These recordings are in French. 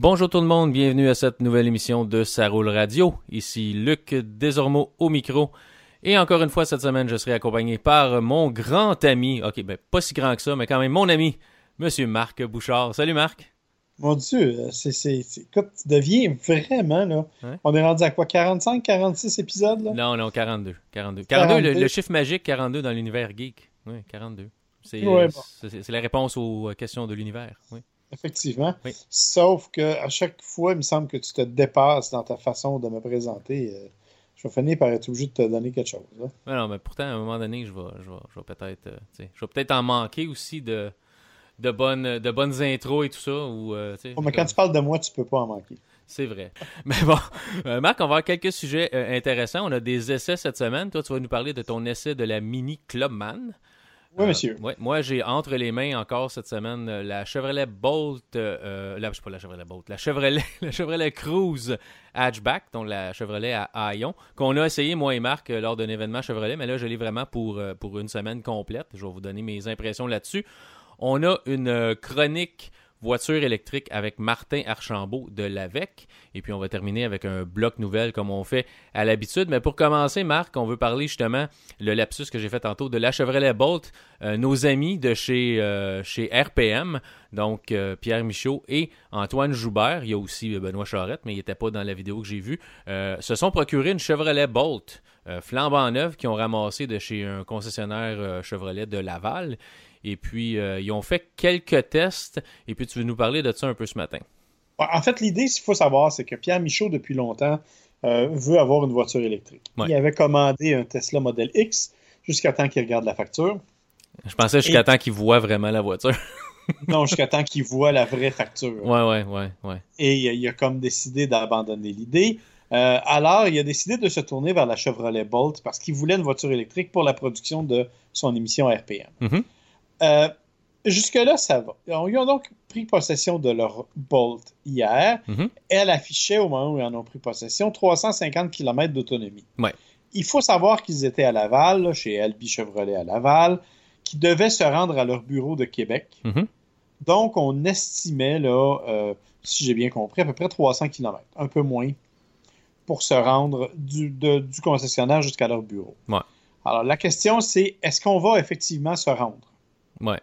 Bonjour tout le monde, bienvenue à cette nouvelle émission de Ça roule radio. Ici Luc Desormeaux au micro. Et encore une fois, cette semaine, je serai accompagné par mon grand ami, pas si grand que ça, mais quand même mon ami, Monsieur Marc Bouchard. Salut Marc. Mon Dieu, écoute, tu deviens vraiment, là. Ouais. On est rendu à quoi, 45, 46 épisodes, là? Non, 42. 42, 42. le chiffre magique 42 dans l'univers geek. Oui, 42. Ouais, bon. C'est la réponse aux questions de l'univers. Oui. Effectivement. Oui. Sauf qu'à chaque fois, il me semble que tu te dépasses dans ta façon de me présenter. Je vais finir par être obligé de te donner quelque chose, là. Non, mais pourtant, à un moment donné, je vais peut-être je vais peut-être en manquer aussi de bonnes intros et tout ça. Mais quand tu parles de moi, tu peux pas en manquer. C'est vrai. Mais bon, Marc, on va avoir quelques sujets intéressants. On a des essais cette semaine. Toi, tu vas nous parler de ton essai de la Mini Clubman. Oui, monsieur. Ouais, moi, j'ai entre les mains encore cette semaine la Chevrolet Bolt, la Chevrolet Cruze Hatchback, donc la Chevrolet à haillons, qu'on a essayé, moi et Marc, lors d'un événement Chevrolet, mais là, je l'ai vraiment pour une semaine complète. Je vais vous donner mes impressions là-dessus. On a une chronique voiture électrique avec Martin Archambault de l'AVEC. Et puis, on va terminer avec un bloc nouvelle comme on fait à l'habitude. Mais pour commencer, Marc, on veut parler justement, le lapsus que j'ai fait tantôt, de la Chevrolet Bolt, nos amis de chez RPM, donc Pierre Michaud et Antoine Joubert. Il y a aussi Benoît Charette, mais il n'était pas dans la vidéo que j'ai vue. Se sont procurés une Chevrolet Bolt flambant neuve qu'ils ont ramassé de chez un concessionnaire Chevrolet de Laval. Et puis, ils ont fait quelques tests. Et puis, tu veux nous parler de ça un peu ce matin. En fait, l'idée, s'il faut savoir, c'est que Pierre Michaud, depuis longtemps, veut avoir une voiture électrique. Ouais. Il avait commandé un Tesla Model X jusqu'à temps qu'il regarde la facture. Je pensais jusqu'à temps qu'il voit vraiment la voiture. Non, jusqu'à temps qu'il voit la vraie facture. Ouais. Et il a comme décidé d'abandonner l'idée. Alors, il a décidé de se tourner vers la Chevrolet Bolt parce qu'il voulait une voiture électrique pour la production de son émission RPM. Mm-hmm. Jusque-là, ça va. Ils ont donc pris possession de leur Bolt hier. Mm-hmm. Elle affichait, au moment où ils en ont pris possession, 350 km d'autonomie. Ouais. Il faut savoir qu'ils étaient à Laval, là, chez Albi Chevrolet à Laval, qui devaient se rendre à leur bureau de Québec. Mm-hmm. Donc, on estimait, là, si j'ai bien compris, à peu près 300 km, un peu moins, pour se rendre du concessionnaire jusqu'à leur bureau. Ouais. Alors, la question, c'est, est-ce qu'on va effectivement se rendre? Ouais.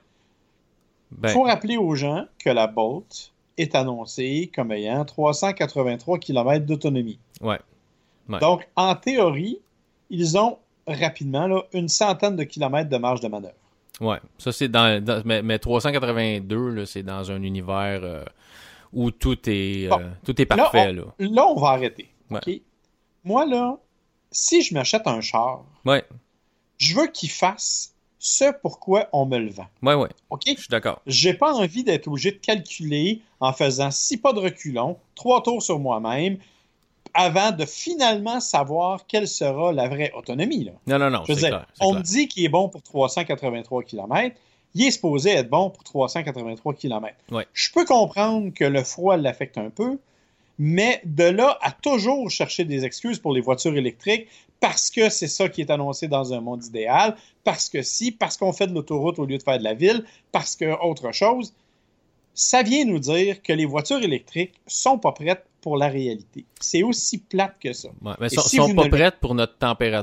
Il faut rappeler aux gens que la Bolt est annoncée comme ayant 383 km d'autonomie. Ouais. Donc, en théorie, ils ont rapidement là, une centaine de kilomètres de marge de manœuvre. Ouais. Ça, c'est mais 382, là, c'est dans un univers où tout est parfait. Là, on va arrêter. Ouais. Okay? Moi, là, si je m'achète un char, ouais. je veux qu'il fasse ce pourquoi on me le vend. Ouais. OK? Je suis d'accord. J'ai pas envie d'être obligé de calculer en faisant 6 pas de reculons, 3 tours sur moi-même, avant de finalement savoir quelle sera la vraie autonomie. Là. Non, je veux dire, clair. On me dit qu'il est bon pour 383 km. Il est supposé être bon pour 383 km. Ouais. Je peux comprendre que le froid l'affecte un peu, mais de là à toujours chercher des excuses pour les voitures électriques parce que c'est ça qui est annoncé dans un monde idéal, parce qu'on fait de l'autoroute au lieu de faire de la ville, parce que autre chose, ça vient nous dire que les voitures électriques sont pas prêtes pour la réalité. C'est aussi plate que ça. Ouais, mais sont pas prêtes pour notre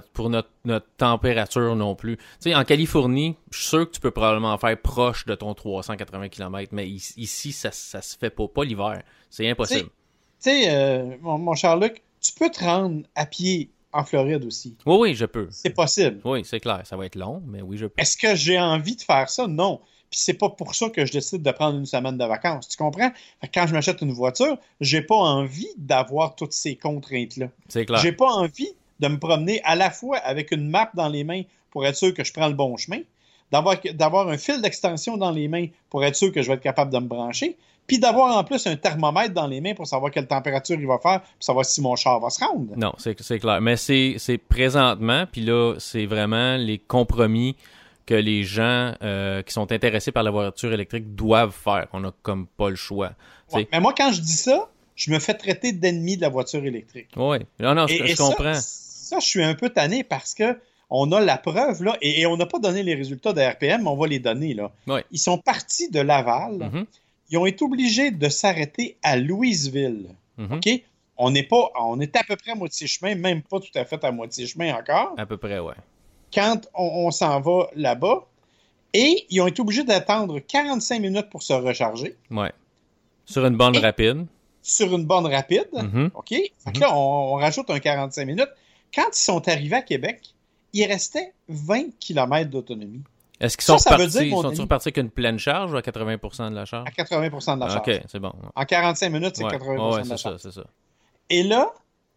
température non plus. Tu sais, en Californie, je suis sûr que tu peux probablement faire proche de ton 380 km, mais ici, ça se fait pas l'hiver. C'est impossible. Tu sais, mon cher Luc, tu peux te rendre à pied en Floride aussi. Oui, je peux. C'est possible. Oui, c'est clair. Ça va être long, mais oui, je peux. Est-ce que j'ai envie de faire ça? Non. Puis c'est pas pour ça que je décide de prendre une semaine de vacances. Tu comprends? Quand je m'achète une voiture, j'ai pas envie d'avoir toutes ces contraintes-là. C'est clair. J'ai pas envie de me promener à la fois avec une map dans les mains pour être sûr que je prends le bon chemin, d'avoir un fil d'extension dans les mains pour être sûr que je vais être capable de me brancher, puis d'avoir en plus un thermomètre dans les mains pour savoir quelle température il va faire, pour savoir si mon char va se rendre. Non, c'est clair. Mais c'est présentement, puis là, c'est vraiment les compromis que les gens qui sont intéressés par la voiture électrique doivent faire. On n'a comme pas le choix. Ouais, mais moi, quand je dis ça, je me fais traiter d'ennemi de la voiture électrique. Oui. Non, je comprends. Ça, je suis un peu tanné parce que on a la preuve, là, et on n'a pas donné les résultats de RPM, mais on va les donner, là. Ouais. Ils sont partis de Laval. Mm-hmm. ils ont été obligés de s'arrêter à Louisville. OK? On est à peu près à moitié chemin, même pas tout à fait à moitié chemin encore. À peu près, ouais. Quand on s'en va là-bas. Et ils ont été obligés d'attendre 45 minutes pour se recharger. Ouais. Sur une borne rapide. Sur une borne rapide. OK? Fait que là, on rajoute un 45 minutes. Quand ils sont arrivés à Québec, il restait 20 km d'autonomie. Est-ce qu'ils sont repartis avec une pleine charge ou à 80% de la charge? À 80% de la charge. OK, c'est bon. En 45 minutes, c'est 80% de la charge. C'est ça. Et là,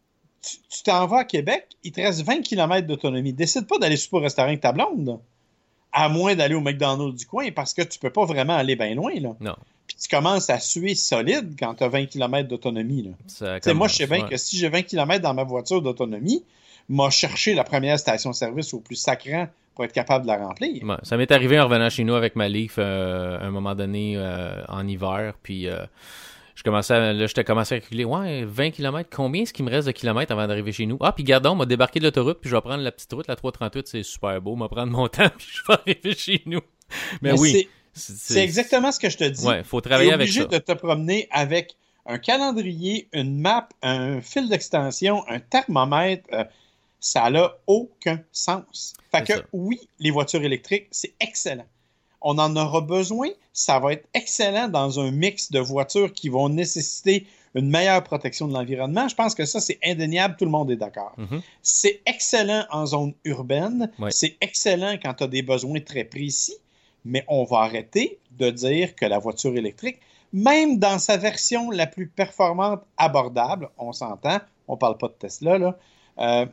tu t'en vas à Québec, il te reste 20 km d'autonomie. Décide pas d'aller souper au restaurant avec ta blonde, là. À moins d'aller au McDonald's du coin, parce que tu peux pas vraiment aller bien loin, là. Non. Puis tu commences à suer solide quand tu as 20 km d'autonomie, là. Moi, je sais bien que si j'ai 20 km dans ma voiture d'autonomie, m'a cherché la première station-service au plus sacrant pour être capable de la remplir. Ouais, ça m'est arrivé en revenant chez nous avec ma Leaf à un moment donné en hiver, puis j'étais commencé à calculer, 20 km, combien est-ce qu'il me reste de kilomètres avant d'arriver chez nous? Ah, puis gardons, on m'a débarqué de l'autoroute, puis je vais prendre la petite route, la 338, c'est super beau, je vais prendre mon temps, puis je vais arriver chez nous. Mais oui. C'est exactement ce que je te dis. Ouais, faut travailler avec ça. Tu es obligé de te promener avec un calendrier, une map, un fil d'extension, un thermomètre. Ça n'a aucun sens. Fait que oui, les voitures électriques, c'est excellent. On en aura besoin. Ça va être excellent dans un mix de voitures qui vont nécessiter une meilleure protection de l'environnement. Je pense que ça, c'est indéniable. Tout le monde est d'accord. C'est excellent en zone urbaine. Ouais. C'est excellent quand tu as des besoins très précis. Mais on va arrêter de dire que la voiture électrique, même dans sa version la plus performante, abordable, on s'entend, on ne parle pas de Tesla, là.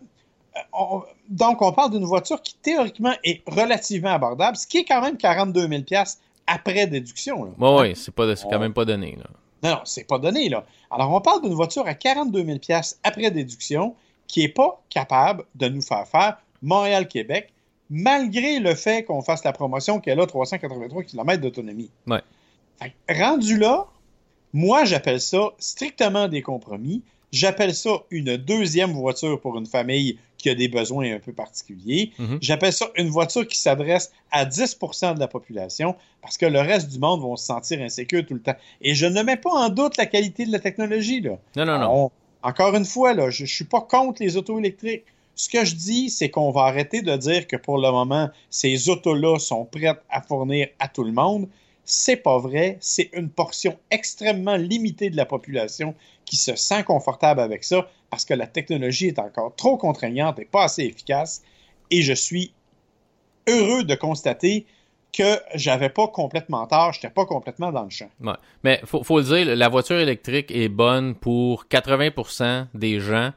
Donc, on parle d'une voiture qui, théoriquement, est relativement abordable, ce qui est quand même 42 000 $ après déduction. Oui, c'est quand même pas donné. Là. Non, c'est pas donné. Là. Alors, on parle d'une voiture à 42 000 $ après déduction qui n'est pas capable de nous faire Montréal-Québec, malgré le fait qu'on fasse la promotion qu'elle a 383 km d'autonomie. Ouais. Rendu là, moi, j'appelle ça strictement des compromis. J'appelle ça une deuxième voiture pour une famille qui a des besoins un peu particuliers. J'appelle ça une voiture qui s'adresse à 10% de la population parce que le reste du monde vont se sentir insécure tout le temps. Et je ne mets pas en doute la qualité de la technologie. Là. Non. Encore une fois, là, je ne suis pas contre les autos électriques. Ce que je dis, c'est qu'on va arrêter de dire que pour le moment, ces autos-là sont prêtes à fournir à tout le monde. C'est pas vrai. C'est une portion extrêmement limitée de la population qui se sent confortable avec ça parce que la technologie est encore trop contraignante et pas assez efficace. Et je suis heureux de constater que j'avais pas complètement tort, j'étais pas complètement dans le champ. Ouais. Mais faut le dire, la voiture électrique est bonne pour 80% des gens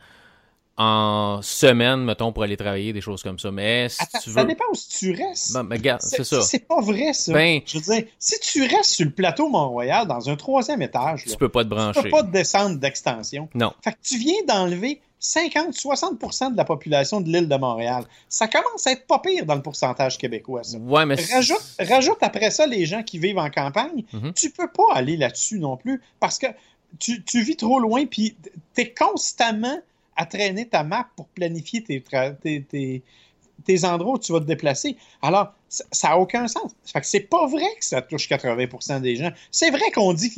en semaine, mettons, pour aller travailler, des choses comme ça. Mais si tu veux... Ça dépend où tu restes. Ben, regarde, c'est ça. C'est pas vrai, ça. Je veux dire, si tu restes sur le plateau Mont-Royal, dans un 3e étage, tu peux pas te brancher. Tu peux pas te descendre d'extension. Non. Fait que tu viens d'enlever 50-60% de la population de l'île de Montréal. Ça commence à être pas pire dans le pourcentage québécois, ça. Ouais, mais rajoute après ça les gens qui vivent en campagne. Tu peux pas aller là-dessus non plus parce que tu vis trop loin puis t'es constamment à traîner ta map pour planifier tes endroits où tu vas te déplacer. Alors, ça n'a aucun sens. Fait que c'est pas vrai que ça touche 80% des gens. C'est vrai qu'on dit que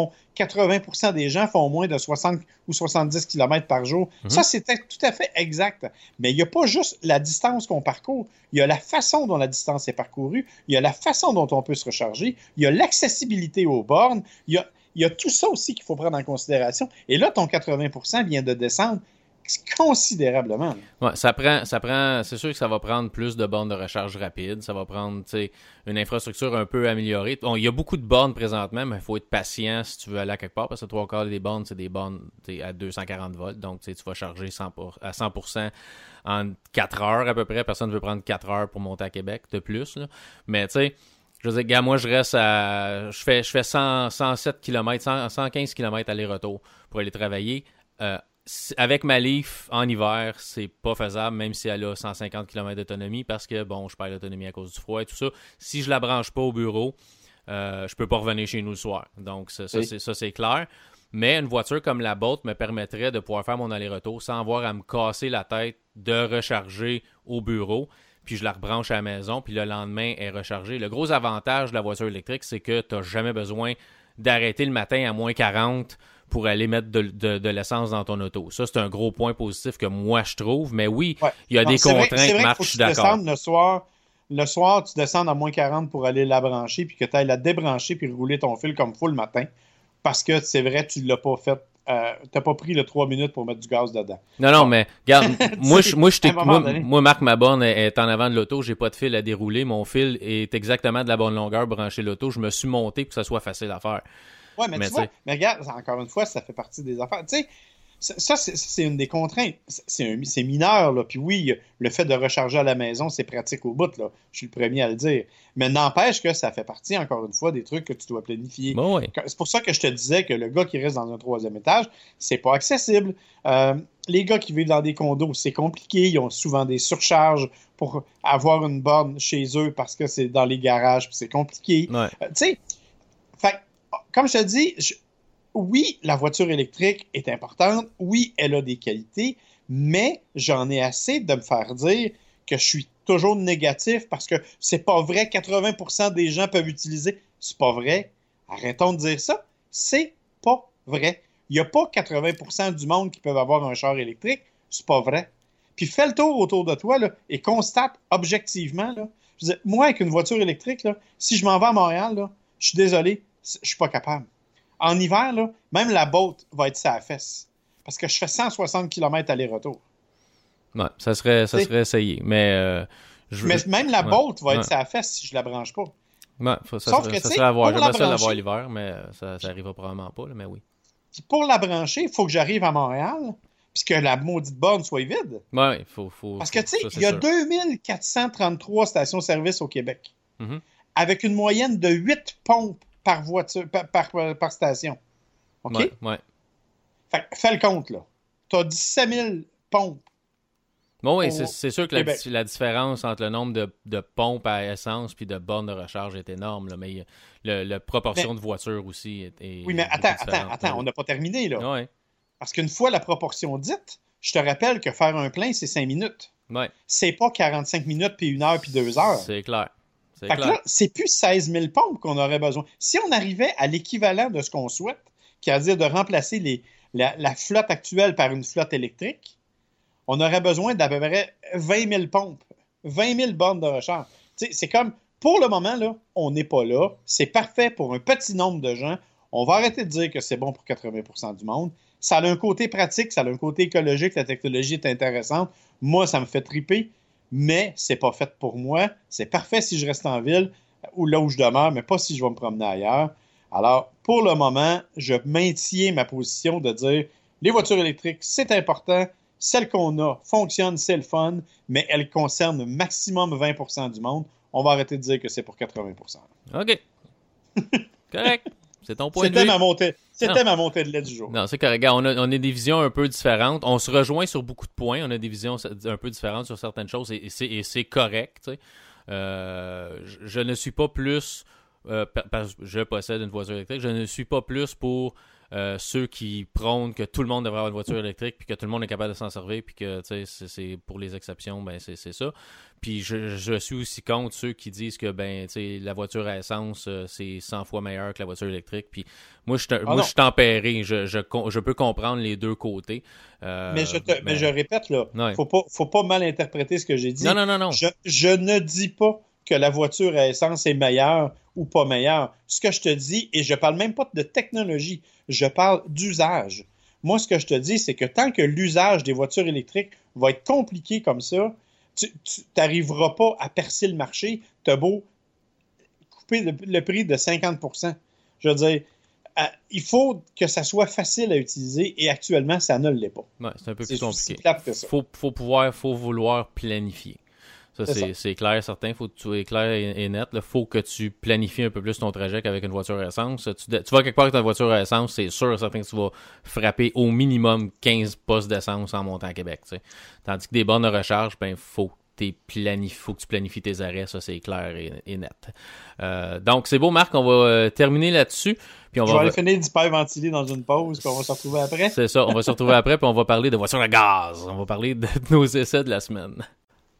80% des gens font moins de 60 ou 70 km par jour. Ça, c'est tout à fait exact. Mais il n'y a pas juste la distance qu'on parcourt. Il y a la façon dont la distance est parcourue. Il y a la façon dont on peut se recharger. Il y a l'accessibilité aux bornes. Il y a tout ça aussi qu'il faut prendre en considération. Et là, ton 80% vient de descendre considérablement. Ouais, ça prend, c'est sûr que ça va prendre plus de bornes de recharge rapide, ça va prendre une infrastructure un peu améliorée. Bon, il y a beaucoup de bornes présentement, mais il faut être patient si tu veux aller à quelque part, parce que 3/4 des bornes, c'est des bornes à 240 volts, donc tu vas charger à 100% en 4 heures à peu près. Personne ne veut prendre 4 heures pour monter à Québec de plus. Là. Mais tu sais, je veux dire, gars, moi, je reste à... Je fais 107 km, 115 km aller-retour pour aller travailler. Avec ma Leaf, en hiver, c'est pas faisable, même si elle a 150 km d'autonomie, parce que, bon, je perds l'autonomie à cause du froid et tout ça. Si je la branche pas au bureau, je peux pas revenir chez nous le soir. Donc, ça c'est clair. Mais une voiture comme la Bolt me permettrait de pouvoir faire mon aller-retour sans avoir à me casser la tête de recharger au bureau. Puis je la rebranche à la maison, puis le lendemain, elle est rechargée. Le gros avantage de la voiture électrique, c'est que tu n'as jamais besoin d'arrêter le matin à moins 40 pour aller mettre de l'essence dans ton auto. Ça, c'est un gros point positif que moi, je trouve. Mais oui, il y a des contraintes, Marc, je suis d'accord. Le soir, tu descends à moins 40 pour aller la brancher, puis que tu ailles la débrancher puis rouler ton fil comme il faut le matin. Parce que c'est vrai, tu ne l'as pas fait. Tu n'as pas pris le 3 minutes pour mettre du gaz dedans. Non, mais regarde, moi, Marc, ma borne est en avant de l'auto. J'ai pas de fil à dérouler. Mon fil est exactement de la bonne longueur pour brancher l'auto. Je me suis monté pour que ça soit facile à faire. Oui, mais tu vois, mais regarde, encore une fois, ça fait partie des affaires. Tu sais, ça, c'est une des contraintes. C'est mineur, là. Puis oui, le fait de recharger à la maison, c'est pratique au bout, là. Je suis le premier à le dire. Mais n'empêche que ça fait partie, encore une fois, des trucs que tu dois planifier. Bon, oui. C'est pour ça que je te disais que le gars qui reste dans un 3e étage, c'est pas accessible. Les gars qui vivent dans des condos, c'est compliqué. Ils ont souvent des surcharges pour avoir une borne chez eux parce que c'est dans les garages, puis c'est compliqué. Ouais. Tu sais, comme je te dis, oui, la voiture électrique est importante. Oui, elle a des qualités, mais j'en ai assez de me faire dire que je suis toujours négatif parce que c'est pas vrai, 80% des gens peuvent utiliser. C'est pas vrai. Arrêtons de dire ça. C'est pas vrai. Il n'y a pas 80% du monde qui peuvent avoir un char électrique. C'est pas vrai. Puis fais le tour autour de toi là, et constate objectivement. Là, je veux dire, moi, avec une voiture électrique, là, si je m'en vais à Montréal, là, je suis désolé, je suis pas capable. En hiver, là, même la Bolt va être sa fesse. Parce que je fais 160 km aller-retour. Ouais, ça serait essayé. Mais, même la Bolt va être sa fesse si je la branche pas. Ouais, ça serait à voir. J'aimerais ça l'avoir l'hiver, mais ça n'arrivera probablement pas, là, mais oui. Puis pour la brancher, il faut que j'arrive à Montréal, puis que la maudite borne soit vide. Oui, il faut. Parce que, tu sais, il y a 2433 stations-service au Québec, avec une moyenne de 8 pompes par voiture, par station. OK? Ouais. Fait fais le compte, là. Tu as 17 000 pompes. Bon, oui, c'est sûr que la différence entre le nombre de pompes à essence puis de bornes de recharge est énorme, là, mais la proportion de voitures aussi est oui, mais attends, on n'a pas terminé, là. Ouais. Parce qu'une fois la proportion dite, je te rappelle que faire un plein, c'est 5 minutes. Ouais. C'est pas 45 minutes, puis 1 heure, puis 2 heures. C'est clair. Fait que là, c'est plus 16 000 pompes qu'on aurait besoin. Si on arrivait à l'équivalent de ce qu'on souhaite, qui est à dire de remplacer la flotte actuelle par une flotte électrique, on aurait besoin d'à peu près 20 000 pompes, 20 000 bornes de recharge. Tu sais, c'est comme, pour le moment, là, on n'est pas là. C'est parfait pour un petit nombre de gens. On va arrêter de dire que c'est bon pour 80% du monde. Ça a un côté pratique, ça a un côté écologique, la technologie est intéressante. Moi, ça me fait triper. Mais c'est pas fait pour moi. C'est parfait si je reste en ville ou là où je demeure, mais pas si je vais me promener ailleurs. Alors, pour le moment, je maintiens ma position de dire les voitures électriques, c'est important. Celles qu'on a fonctionnent, c'est le fun, mais elles concernent maximum 20% du monde. On va arrêter de dire que c'est pour 80%. OK. Correct. C'est ton point de vue. C'était ma montée de lait du jour. Non, c'est correct. On a des visions un peu différentes. On se rejoint sur beaucoup de points. On a des visions un peu différentes sur certaines choses et c'est correct. Tu sais. Je ne suis pas plus... parce que je possède une voiture électrique. Je ne suis pas plus pour ceux qui prônent que tout le monde devrait avoir une voiture électrique puis que tout le monde est capable de s'en servir puis que c'est pour les exceptions, ben c'est ça. Puis je suis aussi contre ceux qui disent que la voiture à essence c'est 100 fois meilleur que la voiture électrique. Puis moi je suis tempéré, je peux comprendre les deux côtés. Mais je répète là, ouais. faut pas mal interpréter ce que j'ai dit. Non. Je ne dis pas que la voiture à essence est meilleure ou pas meilleure. Ce que je te dis, et je parle même pas de technologie, je parle d'usage. Moi, ce que je te dis, c'est que tant que l'usage des voitures électriques va être compliqué comme ça, tu n'arriveras pas à percer le marché. Tu as beau couper le prix de 50%. Je veux dire, il faut que ça soit facile à utiliser et actuellement, ça ne l'est pas. Ouais, c'est un peu plus compliqué. C'est plate que ça. Faut vouloir planifier. Ça, c'est clair, certain. Il faut que tu sois clair et net. Il faut que tu planifies un peu plus ton trajet qu'avec une voiture à essence. Tu vas quelque part avec ta voiture à essence, c'est sûr certain que tu vas frapper au minimum 15 postes d'essence en montant à Québec. T'sais. Tandis que des bornes de recharge, faut que tu planifies tes arrêts. Ça, c'est clair et net. Donc, c'est beau, Marc. On va terminer là-dessus. Puis je vais aller finir d'hyperventiler dans une pause, puis on va se retrouver après. C'est ça. On va se retrouver après, puis on va parler de voitures à gaz. On va parler de nos essais de la semaine.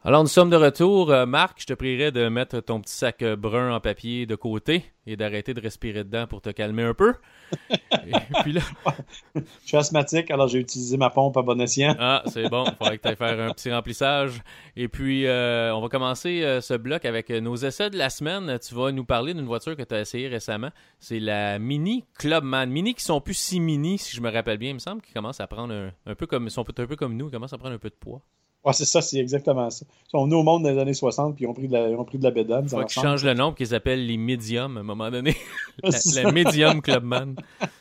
Alors, nous sommes de retour. Marc, je te prierais de mettre ton petit sac brun en papier de côté et d'arrêter de respirer dedans pour te calmer un peu. Et puis là... Je suis asthmatique, alors j'ai utilisé ma pompe à bon escient. Ah, c'est bon. Il faudrait que tu ailles faire un petit remplissage. Et puis, on va commencer ce bloc avec nos essais de la semaine. Tu vas nous parler d'une voiture que tu as essayée récemment. C'est la Mini Clubman. Mini qui sont plus si mini, si je me rappelle bien. Il me semble qu'ils commencent à prendre un peu comme... Ils sont un peu comme nous. Ils commencent à prendre un peu de poids. Ouais, c'est ça, c'est exactement ça. Ils sont venus au monde dans les années 60 puis ils ont pris de la bédane. Il faut qu'ils changent le nom, qu'ils s'appellent les Medium à un moment donné. la Medium Clubman.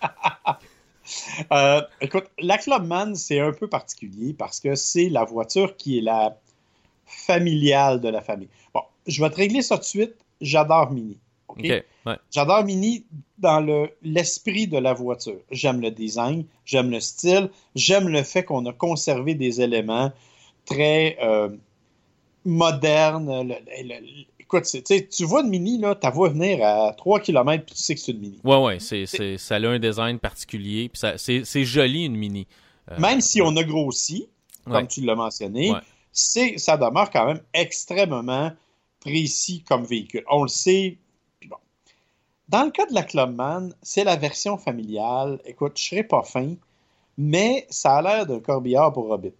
Écoute, la Clubman, c'est un peu particulier parce que c'est la voiture qui est la familiale de la famille. Bon, je vais te régler ça tout de suite. J'adore Mini. Okay? Ouais. J'adore Mini dans l'esprit de la voiture. J'aime le design, j'aime le style, j'aime le fait qu'on a conservé des éléments très moderne. Écoute, tu vois une Mini, là, tu la vois venir à 3 km puis tu sais que c'est une Mini. Ouais, ça a un design particulier. Puis c'est joli, une Mini. Même si on a grossi, comme tu l'as mentionné, ça demeure quand même extrêmement précis comme véhicule. On le sait. Puis bon. Dans le cas de la Clubman, c'est la version familiale. Écoute, je serais pas fin, mais ça a l'air d'un corbillard pour Hobbit.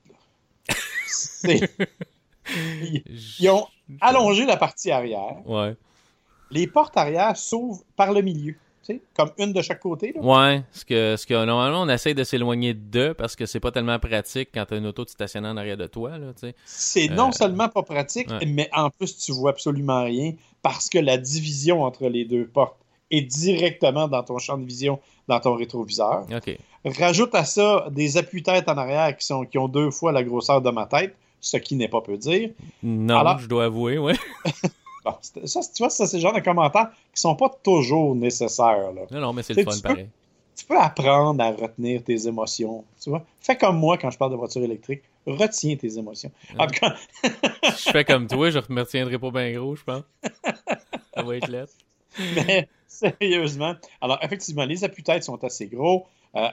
Ils ont allongé la partie arrière. Ouais. Les portes arrière s'ouvrent par le milieu, tu sais, comme une de chaque côté. Là. Ouais, ce que normalement on essaie de s'éloigner d'eux parce que c'est pas tellement pratique quand tu as une auto stationnée en arrière de toi. Là, c'est non seulement pas pratique, mais en plus tu vois absolument rien parce que la division entre les deux portes est directement dans ton champ de vision, dans ton rétroviseur. OK. Rajoute à ça des appuis-têtes en arrière qui ont 2 fois la grosseur de ma tête, ce qui n'est pas peu dire. Non, alors, je dois avouer, oui. Bon, ça, tu vois, ça, c'est le genre de commentaires qui sont pas toujours nécessaires. Là. Non, mais c'est le fun pareil. Tu peux apprendre à retenir tes émotions. Tu vois? Fais comme moi quand je parle de voiture électrique. Retiens tes émotions. Si je fais comme toi, je ne me retiendrai pas bien gros, je pense. Ça va être lettre. Mais sérieusement, alors effectivement, les appuis-têtes sont assez gros.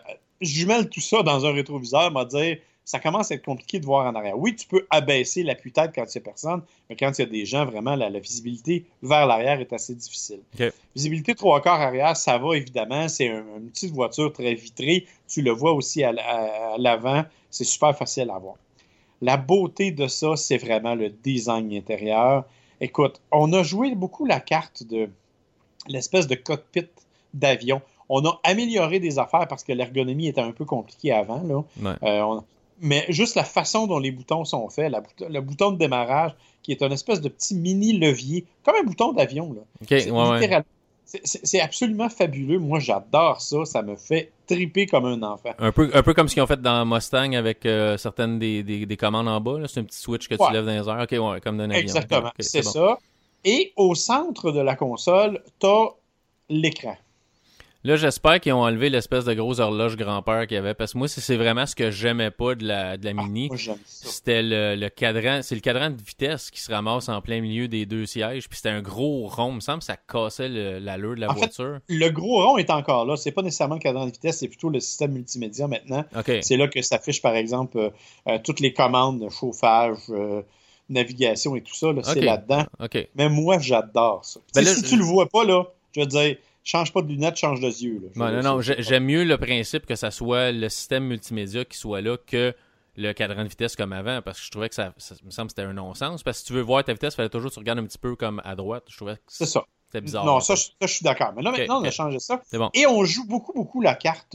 Je jumelle tout ça dans un rétroviseur, m'a dit ça commence à être compliqué de voir en arrière. Oui, tu peux abaisser l'appui-tête quand il n'y a personne, mais quand il y a des gens, vraiment, la visibilité vers l'arrière est assez difficile. Okay. Visibilité 3/4 arrière, ça va évidemment. C'est une petite voiture très vitrée. Tu le vois aussi à l'avant. C'est super facile à voir. La beauté de ça, c'est vraiment le design intérieur. Écoute, on a joué beaucoup la carte de l'espèce de cockpit d'avion. On a amélioré des affaires parce que l'ergonomie était un peu compliquée avant. Là. Ouais. Mais juste la façon dont les boutons sont faits, le bouton de démarrage, qui est une espèce de petit mini-levier, comme un bouton d'avion. Là. Okay, c'est absolument fabuleux. Moi, j'adore ça. Ça me fait triper comme un enfant. Un peu comme ce qu'ils ont fait dans Mustang avec certaines des commandes en bas. Là. C'est un petit switch que tu lèves dans les airs. OK, ouais, comme d'un avion. Exactement, okay, c'est bon. ça. Et au centre de la console, tu as l'écran. Là, j'espère qu'ils ont enlevé l'espèce de grosse horloge grand-père qu'il y avait, parce que moi, c'est vraiment ce que j'aimais pas de la Mini. Moi, j'aime ça. C'était le cadran, c'est le cadran de vitesse qui se ramasse en plein milieu des 2 sièges, puis c'était un gros rond, il me semble que ça cassait l'allure de la voiture. Fait, le gros rond est encore là, c'est pas nécessairement le cadran de vitesse, c'est plutôt le système multimédia maintenant. Okay. C'est là que s'affiche, par exemple, toutes les commandes de chauffage, navigation et tout ça, là, c'est là-dedans. Okay. Mais moi, j'adore ça. Là, si tu le vois pas, là, je veux dire, change pas de lunettes, change de yeux. Là. Non, j'aime mieux le principe que ça soit le système multimédia qui soit là que le cadran de vitesse comme avant, parce que je trouvais que ça me semble que c'était un non-sens. Parce que si tu veux voir ta vitesse, il fallait toujours que tu regardes un petit peu comme à droite. Je trouvais que c'était bizarre. Non, ça, je suis d'accord. Mais là, maintenant, on a changé ça. C'est bon. Et on joue beaucoup la carte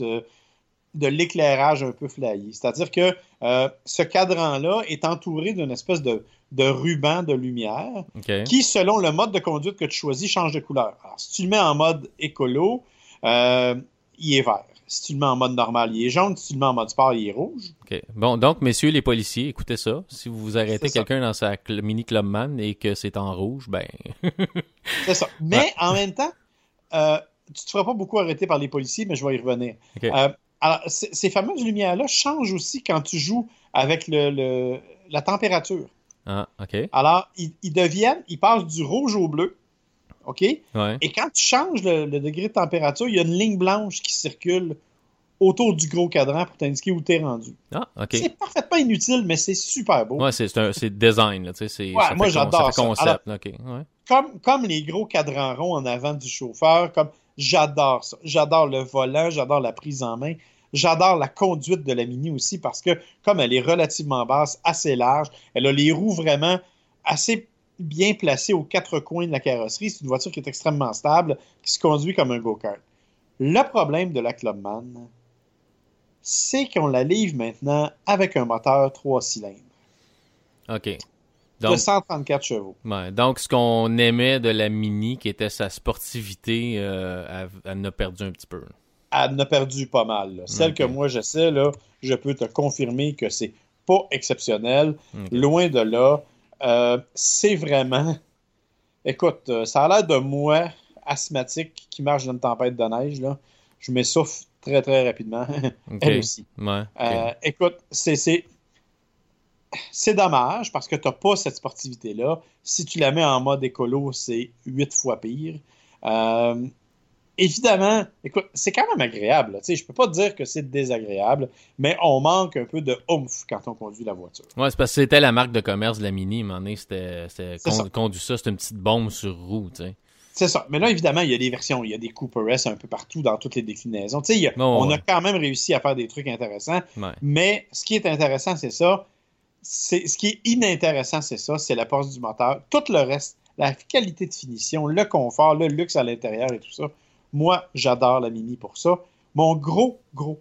de l'éclairage un peu flyé. C'est-à-dire que ce cadran-là est entouré d'une espèce de ruban de lumière qui, selon le mode de conduite que tu choisis, change de couleur. Alors, si tu le mets en mode écolo, il est vert. Si tu le mets en mode normal, il est jaune. Si tu le mets en mode sport, il est rouge. OK. Bon, donc, messieurs les policiers, écoutez ça. Si vous arrêtez quelqu'un dans sa Mini Clubman et que c'est en rouge, ben... c'est ça. Mais en même temps, tu te feras pas beaucoup arrêter par les policiers, mais je vais y revenir. Okay. Alors, ces fameuses lumières-là changent aussi quand tu joues avec la température. Ah, OK. Alors, ils passent du rouge au bleu. OK? Ouais. Et quand tu changes le degré de température, il y a une ligne blanche qui circule autour du gros cadran pour t'indiquer où t'es rendu. Ah, OK. C'est parfaitement inutile, mais c'est super beau. Ouais, c'est design, là, tu sais. Moi, j'adore ça. Concept, Alors, OK. Ouais. Comme les gros cadrans ronds en avant du chauffeur, j'adore ça. J'adore le volant, j'adore la prise en main. J'adore la conduite de la Mini aussi parce que, comme elle est relativement basse, assez large, elle a les roues vraiment assez bien placées aux quatre coins de la carrosserie. C'est une voiture qui est extrêmement stable, qui se conduit comme un go-kart. Le problème de la Clubman, c'est qu'on la livre maintenant avec un moteur 3 cylindres. OK. De 134 chevaux. Ouais, donc, ce qu'on aimait de la Mini, qui était sa sportivité, elle en a perdu un petit peu. Elle en a perdu pas mal. Là. Celle que moi j'essaie, là, je peux te confirmer que c'est pas exceptionnel. Okay. Loin de là. C'est vraiment... Écoute, ça a l'air de moi, asthmatique, qui marche dans une tempête de neige. Là. Je m'essouffle très, très rapidement. Okay. Elle aussi. Ouais, okay. Écoute, c'est dommage parce que tu n'as pas cette sportivité-là. Si tu la mets en mode écolo, c'est 8 fois pire. Évidemment, écoute, c'est quand même agréable. Je ne peux pas te dire que c'est désagréable, mais on manque un peu de oomph quand on conduit la voiture. Ouais, c'est parce que c'était la marque de commerce de la Mini. À un moment donné, c'était conduit ça, c'était une petite bombe sur roue, tu sais. C'est ça. Mais là, évidemment, il y a des versions. Il y a des Cooper S un peu partout dans toutes les déclinaisons. On a quand même réussi à faire des trucs intéressants. Ouais. Mais ce qui est intéressant, c'est ça. Ce qui est inintéressant, c'est ça. C'est la force du moteur. Tout le reste, la qualité de finition, le confort, le luxe à l'intérieur et tout ça. Moi, j'adore la Mini pour ça. Mon gros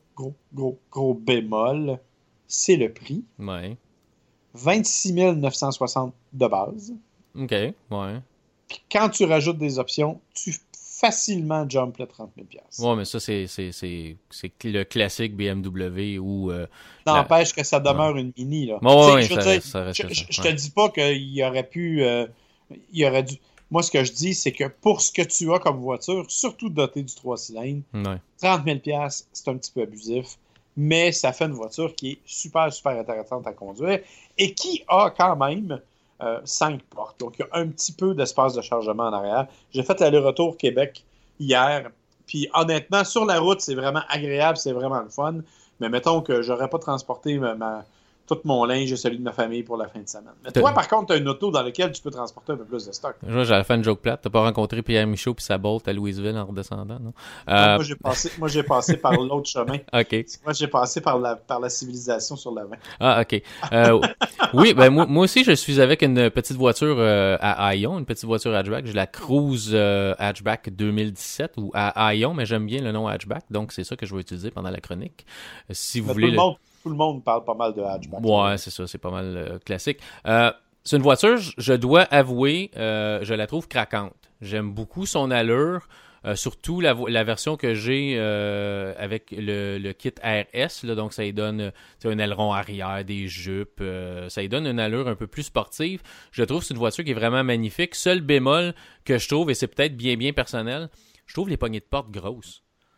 bémol, c'est le prix. Ouais. 26 960 de base. OK, ouais. Puis quand tu rajoutes des options, tu facilement jump le 30 000 $. Ouais, mais ça, c'est le classique BMW où... N'empêche que ça demeure une Mini, là. Ouais, je te dis pas qu'il aurait pu... il aurait dû... Moi, ce que je dis, c'est que pour ce que tu as comme voiture, surtout dotée du 3 cylindres, 30 000 $, c'est un petit peu abusif, mais ça fait une voiture qui est super, super intéressante à conduire et qui a quand même 5 portes. Donc, il y a un petit peu d'espace de chargement en arrière. J'ai fait l'aller-retour Québec hier, puis honnêtement, sur la route, c'est vraiment agréable, c'est vraiment le fun, mais mettons que j'aurais pas transporté tout mon linge et celui de ma famille pour la fin de semaine. Mais toi, par contre, tu as une auto dans laquelle tu peux transporter un peu plus de stock. J'allais faire une joke plate. T'as pas rencontré Pierre Michaud puis sa Bolt à Louisville en redescendant, non? Moi, j'ai passé par l'autre chemin. OK. Moi, j'ai passé par la civilisation sur l'avant. Ah, OK. Oui, ben moi aussi, je suis avec une petite voiture à Aion, une petite voiture hatchback. J'ai la Cruise Hatchback 2017 ou à Aion, mais j'aime bien le nom hatchback, donc c'est ça que je vais utiliser pendant la chronique. Si vous voulez... Tout le monde parle pas mal de hatchback. Ouais, c'est ça, c'est pas mal classique. C'est une voiture, je dois avouer, je la trouve craquante. J'aime beaucoup son allure, surtout la version que j'ai avec le kit RS, là, donc ça lui donne un aileron arrière, des jupes, ça lui donne une allure un peu plus sportive. Je trouve que c'est une voiture qui est vraiment magnifique. Seul bémol que je trouve, et c'est peut-être bien personnel, je trouve les poignées de porte grosses.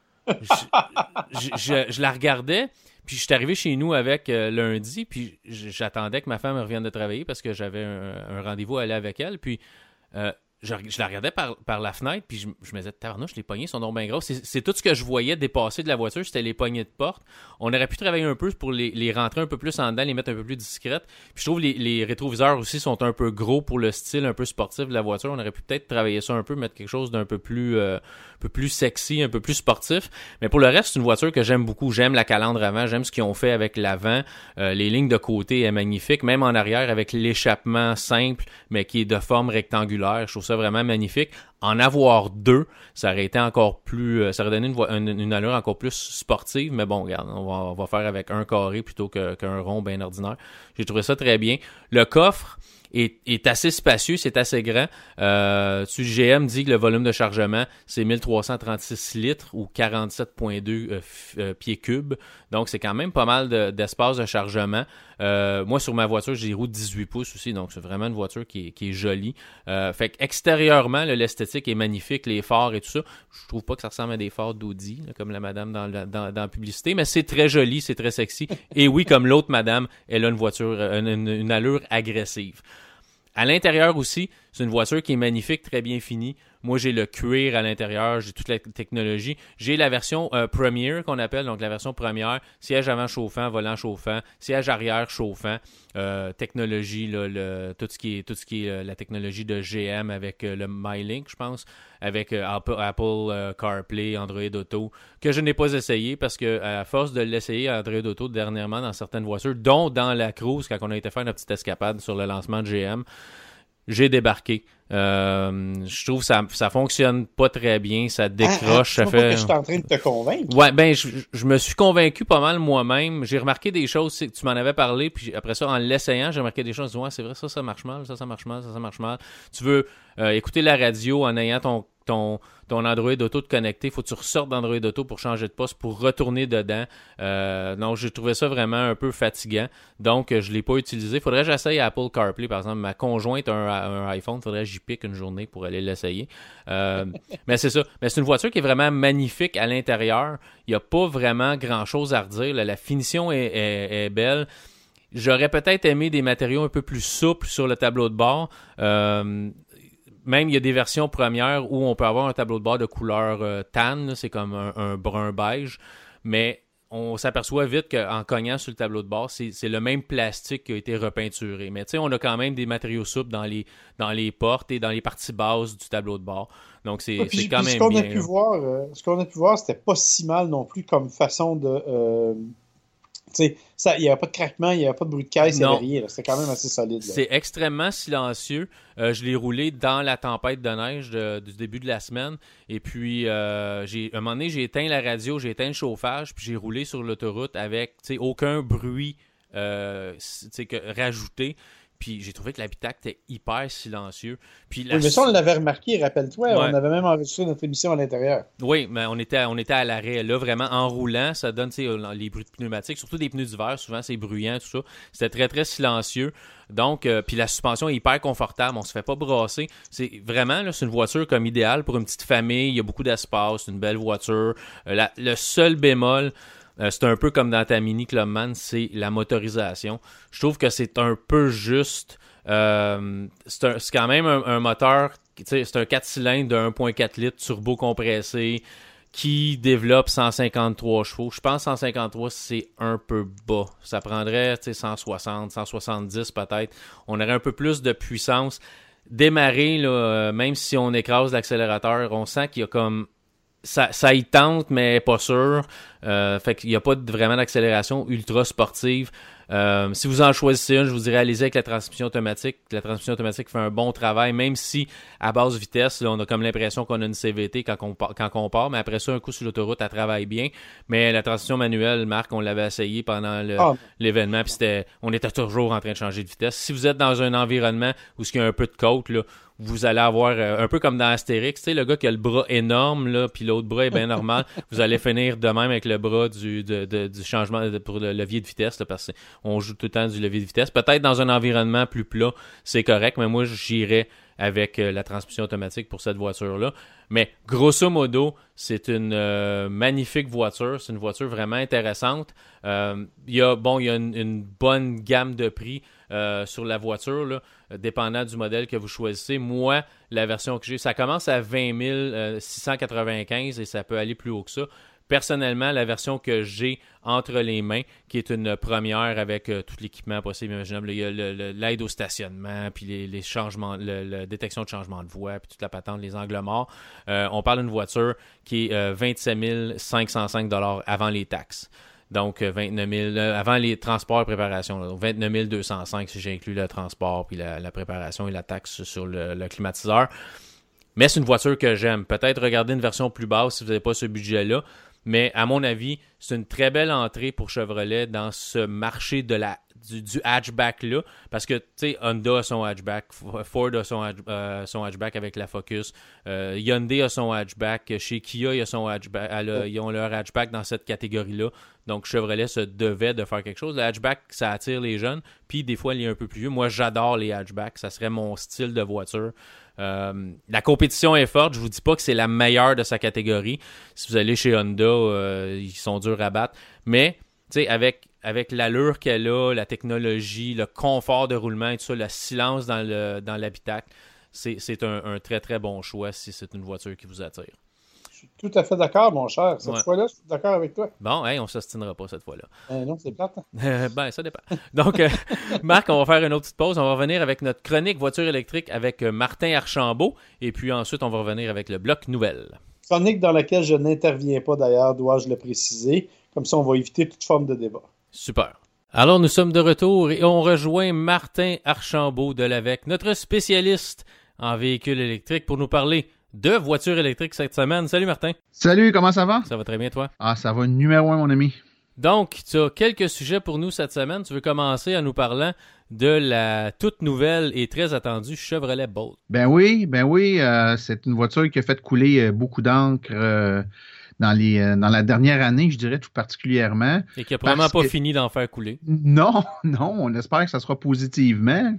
Je la regardais. Puis je suis arrivé chez nous avec lundi, puis j'attendais que ma femme revienne de travailler parce que j'avais un rendez-vous à aller avec elle. Puis je la regardais par la fenêtre, puis je me disais, tabarnouche, les poignées sont donc bien grosses. C'est tout ce que je voyais dépasser de la voiture, c'était les poignées de porte. On aurait pu travailler un peu pour les rentrer un peu plus en dedans, les mettre un peu plus discrètes. Puis je trouve les rétroviseurs aussi sont un peu gros pour le style un peu sportif de la voiture. On aurait pu peut-être travailler ça un peu, mettre quelque chose d'un peu plus sexy, un peu plus sportif. Mais pour le reste, c'est une voiture que j'aime beaucoup. J'aime la calandre avant, j'aime ce qu'ils ont fait avec l'avant. Les lignes de côté est magnifique, même en arrière avec l'échappement simple, mais qui est de forme rectangulaire. Je trouve ça vraiment magnifique. En avoir deux, ça aurait été encore plus... ça aurait donné une allure encore plus sportive, mais bon, regarde, on va faire avec un carré plutôt qu'un rond bien ordinaire. J'ai trouvé ça très bien. Le coffre est assez spacieux, c'est assez grand. GM dit que le volume de chargement, c'est 1336 litres ou 47,2 pieds cubes. Donc, c'est quand même pas mal d'espace de chargement. Moi, sur ma voiture, j'ai des roues de 18 pouces aussi, donc c'est vraiment une voiture qui est jolie. Fait qu'extérieurement, l'esthétique est magnifique, les phares et tout ça. Je trouve pas que ça ressemble à des phares d'Audi, là, comme la madame dans la publicité, mais c'est très joli, c'est très sexy. Et oui, comme l'autre madame, elle a une voiture, une allure agressive. À l'intérieur aussi, c'est une voiture qui est magnifique, très bien finie. Moi, j'ai le cuir à l'intérieur, j'ai toute la technologie. J'ai la version Premier qu'on appelle, donc la version première, siège avant chauffant, volant chauffant, siège arrière chauffant, technologie, là, tout ce qui est la technologie de GM avec le MyLink, je pense, avec Apple CarPlay, Android Auto, que je n'ai pas essayé parce que à force de l'essayer Android Auto dernièrement dans certaines voitures, dont dans la Cruze, quand on a été faire notre petite escapade sur le lancement de GM, j'ai débarqué. Je trouve que ça fonctionne pas très bien, ça décroche, ça fait... que je suis en train de te convaincre. Ouais, ben je me suis convaincu pas mal moi-même. J'ai remarqué des choses, tu m'en avais parlé, puis après ça, en l'essayant, j'ai remarqué des choses. Je me dis, ouais, c'est vrai, ça marche mal, ça marche mal, ça marche mal. Tu veux écouter la radio en ayant ton Android Auto de connecté, faut que tu ressortes d'Android Auto pour changer de poste, pour retourner dedans. Donc, j'ai trouvé ça vraiment un peu fatigant. Donc, je l'ai pas utilisé. Faudrait que j'essaye Apple CarPlay, par exemple. Ma conjointe a un iPhone, faudrait que j'y pique une journée pour aller l'essayer. Mais c'est ça. Mais c'est une voiture qui est vraiment magnifique à l'intérieur. Il n'y a pas vraiment grand-chose à redire. Là, la finition est belle. J'aurais peut-être aimé des matériaux un peu plus souples sur le tableau de bord. Même, il y a des versions premières où on peut avoir un tableau de bord de couleur tan, là, c'est comme un brun beige, mais on s'aperçoit vite qu'en cognant sur le tableau de bord, c'est le même plastique qui a été repeinturé. Mais tu sais, on a quand même des matériaux souples dans les portes et dans les parties basses du tableau de bord. Donc, c'est quand même bien. Ce qu'on a pu voir, c'était pas si mal non plus comme façon de... il n'y avait pas de craquement, il n'y avait pas de bruit de caisse, il n'y avait rien. C'était quand même assez solide. Là. C'est extrêmement silencieux. Je l'ai roulé dans la tempête de neige du début de la semaine. Et puis, à un moment donné, j'ai éteint la radio, j'ai éteint le chauffage, puis j'ai roulé sur l'autoroute avec aucun bruit rajouté. Puis j'ai trouvé que l'habitacle était hyper silencieux. Puis oui, mais ça, on l'avait remarqué, rappelle-toi. Ouais. On avait même enregistré notre émission à l'intérieur. Oui, mais on était à l'arrêt. Là, vraiment, en roulant, ça donne les bruits de pneumatiques, surtout des pneus d'hiver. Souvent, c'est bruyant, tout ça. C'était très, très silencieux. Donc, puis la suspension est hyper confortable. On se fait pas brasser. C'est vraiment, là, c'est une voiture comme idéale pour une petite famille. Il y a beaucoup d'espace. C'est une belle voiture. Le seul bémol... c'est un peu comme dans ta Mini Clubman, c'est la motorisation. Je trouve que c'est un peu juste. C'est quand même un moteur, c'est un 4 cylindres de 1.4 litres turbo compressé qui développe 153 chevaux. Je pense que 153, c'est un peu bas. Ça prendrait 160, 170 peut-être. On aurait un peu plus de puissance. Démarrer, là, même si on écrase l'accélérateur, on sent qu'il y a comme... Ça y tente, mais pas sûr. Fait qu'il n'y a pas vraiment d'accélération ultra sportive. Si vous en choisissez une, je vous dirais allez-y avec la transmission automatique. La transmission automatique fait un bon travail, même si à basse vitesse, là, on a comme l'impression qu'on a une CVT quand on part, mais après ça, un coup sur l'autoroute, elle travaille bien. Mais la transmission manuelle, Marc, on l'avait essayé pendant l'événement, puis on était toujours en train de changer de vitesse. Si vous êtes dans un environnement où il y a un peu de côte, là, vous allez avoir, un peu comme dans Astérix, tu sais, le gars qui a le bras énorme, là, puis l'autre bras est bien normal, vous allez finir de même avec le bras du changement pour le levier de vitesse, là, parce qu'on joue tout le temps du levier de vitesse. Peut-être dans un environnement plus plat, c'est correct, mais moi, j'irais avec la transmission automatique pour cette voiture-là. Mais grosso modo, c'est une magnifique voiture. C'est une voiture vraiment intéressante. Il y a une bonne gamme de prix sur la voiture, là, dépendant du modèle que vous choisissez. Moi, la version que j'ai, ça commence à 20 695 et ça peut aller plus haut que ça. Personnellement, la version que j'ai entre les mains, qui est une première avec tout l'équipement possible et imaginable, il y a l'aide au stationnement, puis les changements, la détection de changement de voie, puis toute la patente, les angles morts. On parle d'une voiture qui est 27 505 $ avant les taxes. Donc, 29 000, avant les transports et préparation. Là, donc, 29 205 si j'ai inclus le transport, puis la préparation et la taxe sur le climatiseur. Mais c'est une voiture que j'aime. Peut-être regarder une version plus basse si vous n'avez pas ce budget-là. Mais à mon avis, c'est une très belle entrée pour Chevrolet dans ce marché du hatchback-là. Parce que, tu sais, Honda a son hatchback, Ford a son hatchback avec la Focus, Hyundai a son hatchback, chez Kia, il y a son hatchback, ils ont leur hatchback dans cette catégorie-là. Donc, Chevrolet se devait de faire quelque chose. Le hatchback, ça attire les jeunes. Puis, des fois, il est un peu plus vieux. Moi, j'adore les hatchbacks. Ça serait mon style de voiture. La compétition est forte. Je vous dis pas que c'est la meilleure de sa catégorie. Si vous allez chez Honda, ils sont durs à battre. Mais, tu sais, avec l'allure qu'elle a, la technologie, le confort de roulement et tout ça, le silence dans l'habitacle, c'est un très, très bon choix si c'est une voiture qui vous attire. Je suis tout à fait d'accord, mon cher. Cette Ouais. fois-là, je suis d'accord avec toi. Bon, hey, on ne s'ostinera pas cette fois-là. Non, c'est plate. Ben, ça dépend. Donc, Marc, on va faire une autre petite pause. On va revenir avec notre chronique voiture électrique avec Martin Archambault. Et puis ensuite, on va revenir avec le bloc nouvelle. Chronique dans laquelle je n'interviens pas d'ailleurs, dois-je le préciser. Comme ça, on va éviter toute forme de débat. Super. Alors, nous sommes de retour et on rejoint Martin Archambault de l'AVEC, notre spécialiste en véhicules électriques, pour nous parler de voitures électriques cette semaine. Salut Martin. Salut, comment ça va? Ça va très bien, toi? Ah, ça va numéro 1, mon ami. Donc, tu as quelques sujets pour nous cette semaine. Tu veux commencer en nous parlant de la toute nouvelle et très attendue Chevrolet Bolt. Ben oui, c'est une voiture qui a fait couler beaucoup d'encre dans la dernière année, je dirais tout particulièrement. Et qui n'a probablement pas fini d'en faire couler. Non, on espère que ça sera positivement.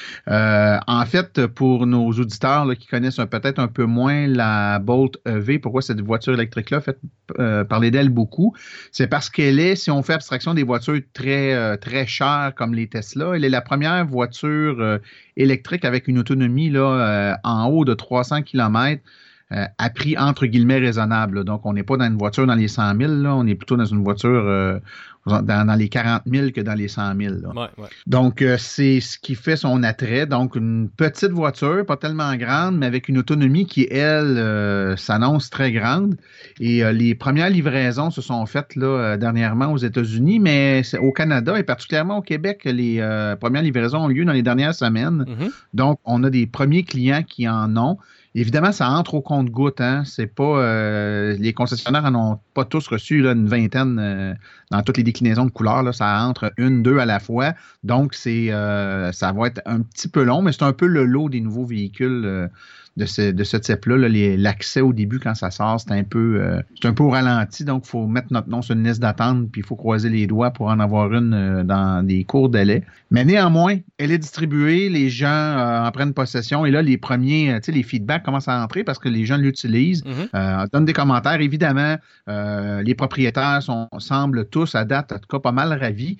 En fait, pour nos auditeurs là, qui connaissent peut-être un peu moins la Bolt EV, pourquoi cette voiture électrique-là fait parler d'elle beaucoup, c'est parce qu'elle est, si on fait abstraction des voitures très, très chères comme les Tesla, elle est la première voiture électrique avec une autonomie là, en haut de 300 km à prix entre guillemets raisonnable. Là. Donc, on n'est pas dans une voiture dans les 100 000, là, on est plutôt dans une voiture dans les 40 000 que dans les 100 000. Là. Ouais. Donc, c'est ce qui fait son attrait. Donc, une petite voiture, pas tellement grande, mais avec une autonomie qui, elle, s'annonce très grande. Et les premières livraisons se sont faites là, dernièrement aux États-Unis, mais au Canada et particulièrement au Québec, les premières livraisons ont lieu dans les dernières semaines. Mm-hmm. Donc, on a des premiers clients qui en ont. Évidemment, ça entre au compte-gouttes. Hein? C'est pas les concessionnaires en ont pas tous reçu là, une vingtaine dans toutes les déclinaisons de couleurs. Là, ça entre une, deux à la fois. Donc, ça va être un petit peu long, mais c'est un peu le lot des nouveaux véhicules de ce type-là. Là, l'accès au début, quand ça sort, c'est un peu au ralenti. Donc, il faut mettre notre nom sur une liste d'attente, puis il faut croiser les doigts pour en avoir une dans des courts délais. Mais néanmoins, elle est distribuée, les gens en prennent possession, et là, les premiers, les feedbacks commencent à entrer parce que les gens l'utilisent, donnent des commentaires. Évidemment, les propriétaires semblent tous, à date, en tout cas, pas mal ravis.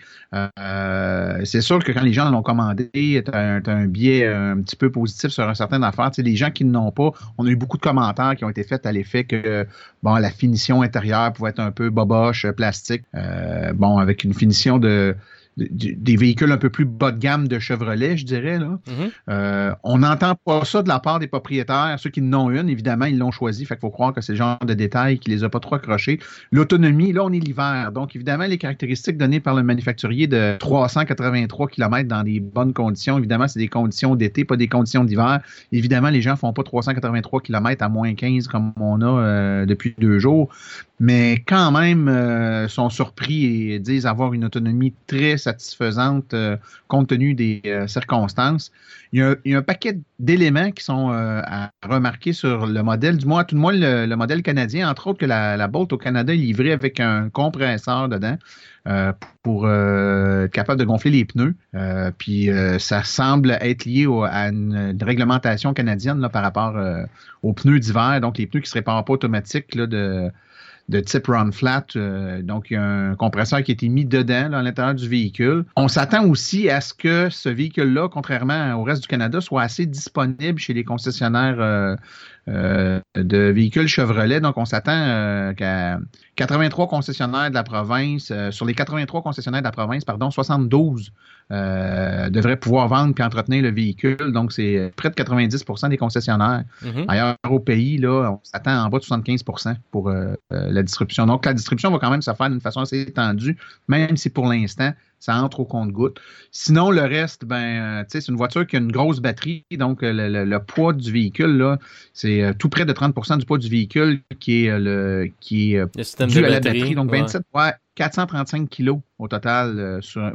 C'est sûr que quand les gens l'ont commandé, t'as un biais un petit peu positif sur un certain affaire. Les gens qui n'ont pas, on a eu beaucoup de commentaires qui ont été faits à l'effet que la finition intérieure pouvait être un peu boboche, plastique. Avec une finition des véhicules un peu plus bas de gamme de Chevrolet, je dirais. Là. On n'entend pas ça de la part des propriétaires. Ceux qui n'ont une, évidemment, ils l'ont choisi. Fait qu'il faut croire que c'est le genre de détail qui les a pas trop accrochés. L'autonomie, là, on est l'hiver. Donc, évidemment, les caractéristiques données par le manufacturier de 383 km dans des bonnes conditions, évidemment, c'est des conditions d'été, pas des conditions d'hiver. Évidemment, les gens font pas 383 km à moins 15 comme on a depuis 2 jours. Mais quand même, sont surpris et disent avoir une autonomie très satisfaisante compte tenu des circonstances. Il y a un paquet d'éléments qui sont à remarquer sur le modèle, du moins, tout le moins le modèle canadien, entre autres que la Bolt au Canada est livrée avec un compresseur dedans pour être capable de gonfler les pneus. Puis ça semble être lié à une réglementation canadienne là, par rapport aux pneus d'hiver, donc les pneus qui ne se réparent pas automatiques là, de type run flat. Donc, il y a un compresseur qui a été mis dedans, là, à l'intérieur du véhicule. On s'attend aussi à ce que ce véhicule-là, contrairement au reste du Canada, soit assez disponible chez les concessionnaires de véhicules Chevrolet. Donc, on s'attend qu'à 83 concessionnaires de la province, sur les 83 concessionnaires de la province, 72 devraient pouvoir vendre et entretenir le véhicule. Donc, c'est près de 90% des concessionnaires. Ailleurs au pays, là, on s'attend en bas de 75% pour la distribution. Donc, la distribution va quand même se faire d'une façon assez étendue, même si pour l'instant, ça entre au compte-gouttes. Sinon, le reste, c'est une voiture qui a une grosse batterie. Donc, le poids du véhicule, là, c'est tout près de 30% du poids du véhicule qui est dû à la batterie. Donc, 435 kilos au total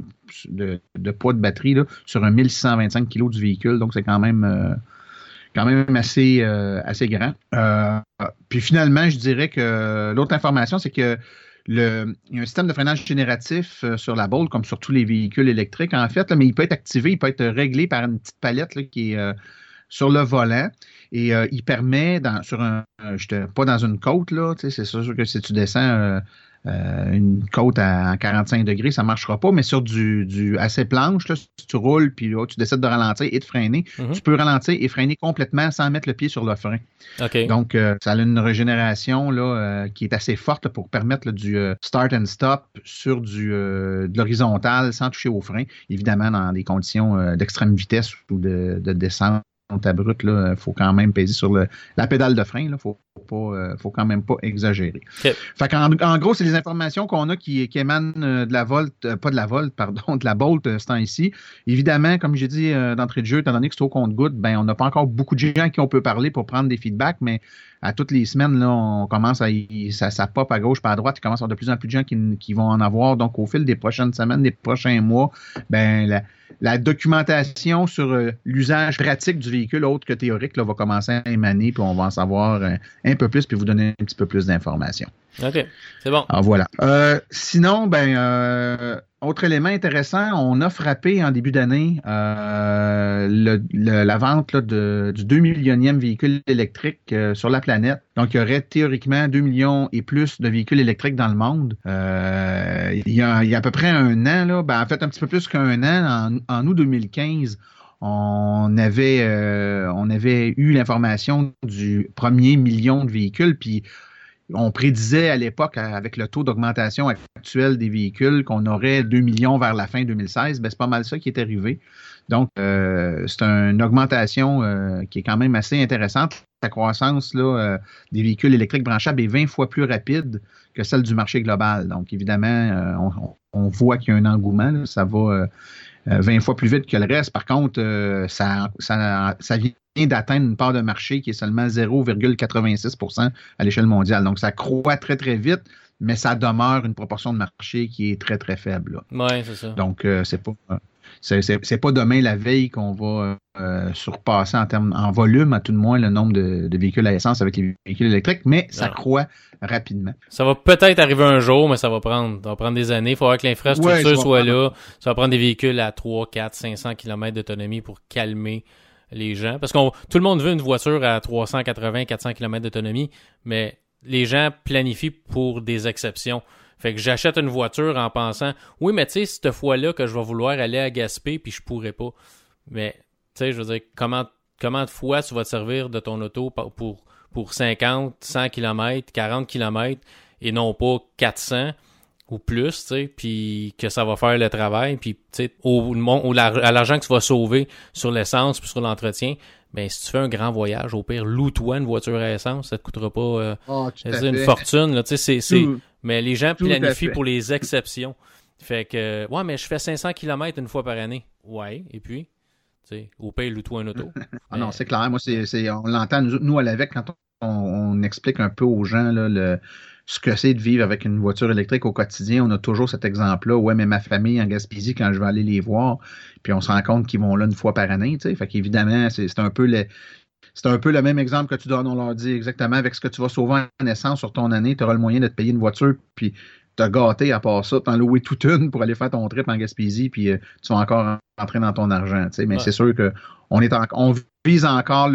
de poids de batterie là, sur un 1625 kilos du véhicule. Donc, c'est quand même assez grand. Puis finalement, je dirais que l'autre information, c'est que il y a un système de freinage génératif sur la Bolt, comme sur tous les véhicules électriques, en fait, là, mais il peut être activé, il peut être réglé par une petite palette là, qui est sur le volant. Et il permet, pas dans une côte, là, c'est sûr que si tu descends une côte à 45 degrés, ça marchera pas, mais sur du assez planche, là, si tu roules, puis là, tu décides de ralentir et de freiner, tu peux ralentir et freiner complètement sans mettre le pied sur le frein. Okay. Donc, ça a une régénération là, qui est assez forte là, pour permettre là, du start and stop sur de l'horizontale sans toucher au frein, évidemment dans des conditions d'extrême vitesse ou de descente abrupte, il faut quand même peser sur la pédale de frein. Il ne faut quand même pas exagérer. Okay. Fait en gros, c'est les informations qu'on a qui émanent de la Volt, pas de la Volt, pardon, de la Bolt ce temps-ci. Évidemment, comme j'ai dit d'entrée de jeu, étant donné que c'est au compte-goutte, on n'a pas encore beaucoup de gens à qui on peut parler pour prendre des feedbacks, mais à toutes les semaines, là, on commence ça pop à gauche, pas à droite. Il commence à avoir de plus en plus de gens qui vont en avoir. Donc, au fil des prochaines semaines, des prochains mois, la documentation sur l'usage pratique du véhicule, autre que théorique, là, va commencer à émaner, puis on va en savoir un peu plus, puis vous donner un petit peu plus d'informations. OK, c'est bon. Alors, voilà. Sinon, autre élément intéressant, on a frappé en début d'année la vente là, du 2 millionième véhicule électrique sur la planète. Donc, il y aurait théoriquement 2 millions et plus de véhicules électriques dans le monde. Il y a à peu près un an, là, en fait un petit peu plus qu'un an, en août 2015, on avait eu l'information du premier million de véhicules, puis on prédisait à l'époque, avec le taux d'augmentation actuel des véhicules, qu'on aurait 2 millions vers la fin 2016. C'est pas mal ça qui est arrivé. Donc, c'est une augmentation qui est quand même assez intéressante. La croissance là, des véhicules électriques branchables est 20 fois plus rapide que celle du marché global. Donc, évidemment, on voit qu'il y a un engouement. Là. Ça va 20 fois plus vite que le reste. Par contre, ça vient d'atteindre une part de marché qui est seulement 0,86% à l'échelle mondiale. Donc, ça croît très, très vite, mais ça demeure une proportion de marché qui est très, très faible. Oui, c'est ça. Donc, c'est pas demain la veille qu'on va surpasser en volume, à tout de moins, le nombre de véhicules à essence avec les véhicules électriques, mais ça croît rapidement. Ça va peut-être arriver un jour, mais ça va prendre des années. Il faudra que l'infrastructure soit là. Ça va prendre des véhicules à 3, 4, 500 km d'autonomie pour calmer les gens. Parce que tout le monde veut une voiture à 380, 400 km d'autonomie, mais les gens planifient pour des exceptions. Fait que j'achète une voiture en pensant, oui, mais tu sais, cette fois-là que je vais vouloir aller à Gaspé puis je pourrais pas. Mais, tu sais, je veux dire, comment de fois tu vas te servir de ton auto pour 50, 100 km, 40 km et non pas 400 ou plus, tu sais, puis que ça va faire le travail, puis, tu sais, à l'argent que tu vas sauver sur l'essence puis sur l'entretien, ben si tu fais un grand voyage, au pire, loue-toi une voiture à essence, ça te coûtera pas une fortune, là, tu sais, mais les gens planifient pour les exceptions. Fait que, ouais, mais je fais 500 km une fois par année. Ouais, et puis, tu sais, au pire, loue-toi un auto. Non, c'est clair. Moi, on l'entend, nous, à l'AVEC, quand on explique un peu aux gens, là, ce que c'est de vivre avec une voiture électrique au quotidien. On a toujours cet exemple-là. Ouais, mais ma famille en Gaspésie, quand je vais aller les voir, puis on se rend compte qu'ils vont là une fois par année, tu sais. Fait qu'évidemment, c'est un peu le même exemple que tu donnes. On leur dit exactement avec ce que tu vas sauver en essence sur ton année, tu auras le moyen de te payer une voiture, puis te gâter à part ça, t'en louer toute une pour aller faire ton trip en Gaspésie, puis tu vas encore rentrer dans ton argent, tu sais. Mais c'est sûr que on vise encore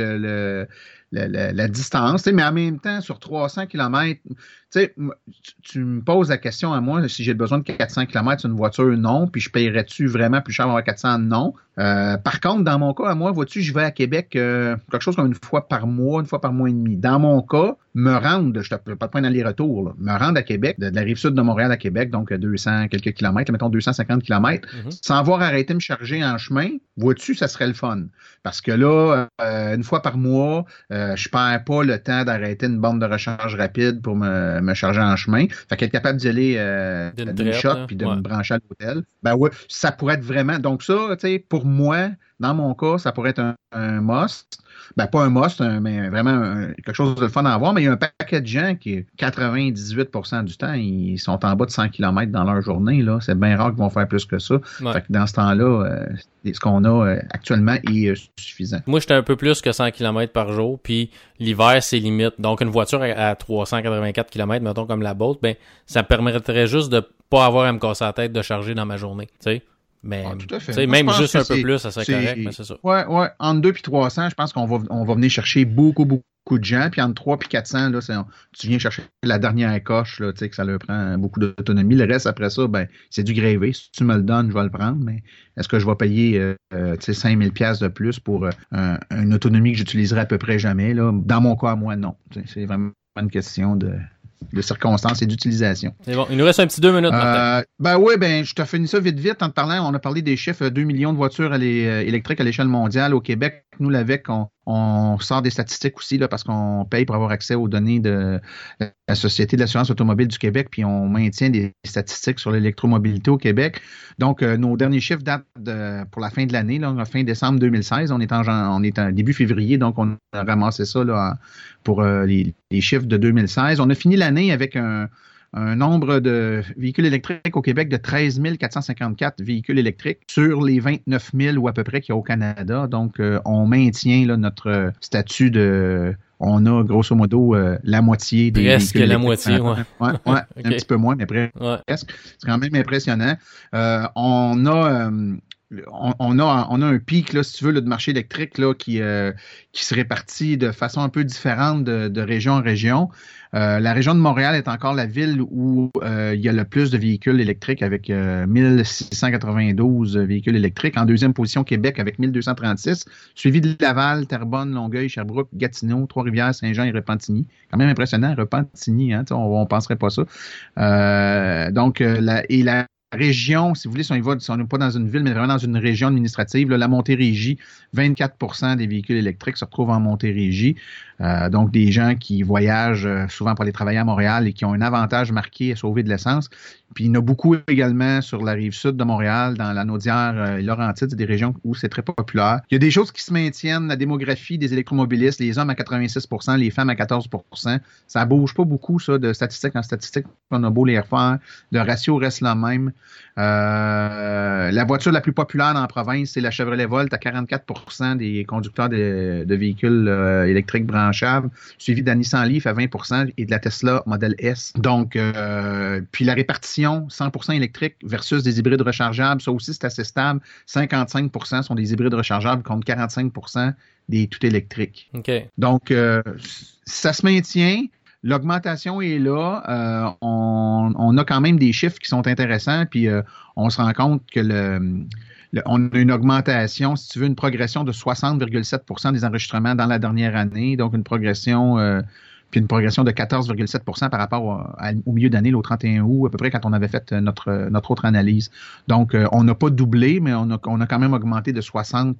la distance, mais en même temps, sur 300 km, tu me poses la question à moi, si j'ai besoin de 400 km sur une voiture, non, puis je paierais-tu vraiment plus cher pour avoir 400, non. Par contre, dans mon cas, à moi, vois-tu, je vais à Québec quelque chose comme une fois par mois et demi. Dans mon cas, me rendre, je ne peux pas te prendre aller-retour, là, me rendre à Québec, de la rive sud de Montréal à Québec, donc 200 quelques kilomètres, mettons 250 km, sans avoir arrêté de me charger en chemin, vois-tu, ça serait le fun. Parce que là, une fois par mois, je perds pas le temps d'arrêter une borne de recharge rapide pour me charger en chemin. Fait qu'être capable d'y aller d'une shot puis de me brancher à l'hôtel. Ben ouais, ça pourrait être vraiment... Donc ça, tu sais, pour moi, dans mon cas, ça pourrait être un must. Ben pas un must, mais vraiment quelque chose de fun à avoir. Mais il y a un paquet de gens qui, 98% du temps, ils sont en bas de 100 km dans leur journée. Là. C'est bien rare qu'ils vont faire plus que ça. Ouais. Fait que dans ce temps-là, ce qu'on a actuellement est suffisant. Moi, j'étais un peu plus que 100 km par jour. Puis l'hiver, c'est limite. Donc, une voiture à 384 km, mettons comme la Bolt, ben ça me permettrait juste de pas avoir à me casser la tête de charger dans ma journée. Tu sais? Mais tout à fait. Même juste un peu plus, ça serait correct, mais c'est ça. Ouais, entre 2 et 300, je pense qu'on va venir chercher beaucoup, beaucoup de gens. Puis entre 3 et 400, là, tu viens chercher la dernière coche, là, que ça leur prend beaucoup d'autonomie. Le reste, après ça, ben, c'est du grévé. Si tu me le donnes, je vais le prendre. Mais est-ce que je vais payer 5 000 $ de plus pour une autonomie que j'utiliserai à peu près jamais? Là? Dans mon cas, moi, non. C'est vraiment une question de circonstances et d'utilisation. C'est bon. Il nous reste un petit 2 minutes, Martin. Je te finis ça vite. En te parlant, on a parlé des chiffres, 2 millions de voitures électriques à l'échelle mondiale. Au Québec, nous, l'AVEC, on sort des statistiques aussi là, parce qu'on paye pour avoir accès aux données de la Société de l'assurance automobile du Québec, puis on maintient des statistiques sur l'électromobilité au Québec. Donc, nos derniers chiffres datent pour la fin de l'année, là, fin décembre 2016. On est en début février, donc on a ramassé ça là, pour les chiffres de 2016. On a fini l'année avec un nombre de véhicules électriques au Québec de 13 454 véhicules électriques sur les 29 000 ou à peu près qu'il y a au Canada. Donc, on maintient là, notre statut de... On a grosso modo la moitié des presque véhicules la électriques. moitié, ouais. Okay. Un petit peu moins, mais presque. Ouais. C'est quand même impressionnant. On a un pic, là, si tu veux, là, de marché électrique là, qui se répartit de façon un peu différente de région en région. La région de Montréal est encore la ville où il y a le plus de véhicules électriques avec 1692 véhicules électriques. En deuxième position, Québec avec 1236, suivi de Laval, Terrebonne, Longueuil, Sherbrooke, Gatineau, Trois-Rivières, Saint-Jean et Repentigny. Quand même impressionnant, Repentigny, hein, on ne penserait pas ça. La région, si vous voulez, si on n'est pas dans une ville, mais vraiment dans une région administrative, là, la Montérégie, 24% des véhicules électriques se retrouvent en Montérégie. Donc, des gens qui voyagent souvent pour aller travailler à Montréal et qui ont un avantage marqué à sauver de l'essence. Puis, il y en a beaucoup également sur la rive sud de Montréal, dans la Naudière et Laurentides, c'est des régions où c'est très populaire. Il y a des choses qui se maintiennent, la démographie des électromobilistes, les hommes à 86%, les femmes à 14%. Ça bouge pas beaucoup, ça, de statistique en statistique. On a beau les refaire. Le ratio reste le même. La voiture la plus populaire dans la province, c'est la Chevrolet Volt à 44% des conducteurs de véhicules électriques branchables, suivi de la Nissan Leaf à 20% et de la Tesla Model S. Donc, puis la répartition 100% électrique versus des hybrides rechargeables, ça aussi c'est assez stable. 55% sont des hybrides rechargeables contre 45% des tout électriques. Okay. Donc, ça se maintient. L'augmentation est là. On a quand même des chiffres qui sont intéressants, puis on se rend compte que on a une augmentation, si tu veux, une progression de 60,7% des enregistrements dans la dernière année, donc une progression de 14,7% par rapport au milieu d'année, au 31 août, à peu près quand on avait fait notre autre analyse. Donc, on n'a pas doublé, mais on a quand même augmenté de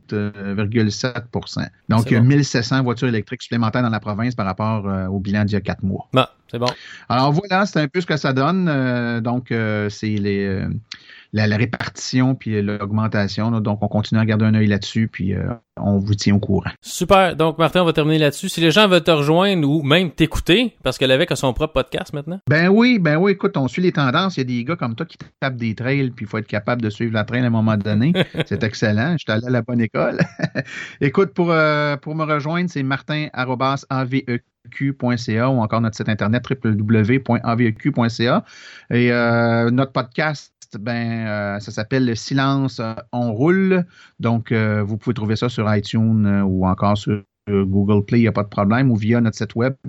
60,7%. Donc, il y a 1700 voitures électriques supplémentaires dans la province par rapport au bilan d'il y a 4 mois. Bon, c'est bon. Alors voilà, c'est un peu ce que ça donne. Donc, c'est la répartition puis l'augmentation. Là. Donc, on continue à garder un œil là-dessus, puis on vous tient au courant. Super. Donc, Martin, on va terminer là-dessus. Si les gens veulent te rejoindre ou même t'écouter, parce que l'AVEC a son propre podcast maintenant. Ben oui, écoute, on suit les tendances. Il y a des gars comme toi qui tapent des trails, puis il faut être capable de suivre la trail à un moment donné. C'est excellent. Je suis allé à la bonne école. Écoute, pour me rejoindre, c'est martin@aveq.ca ou encore notre site internet www.aveq.ca. Et notre podcast, ça s'appelle Silence, on roule. Donc, vous pouvez trouver ça sur iTunes ou encore sur Google Play, il n'y a pas de problème, ou via notre site web,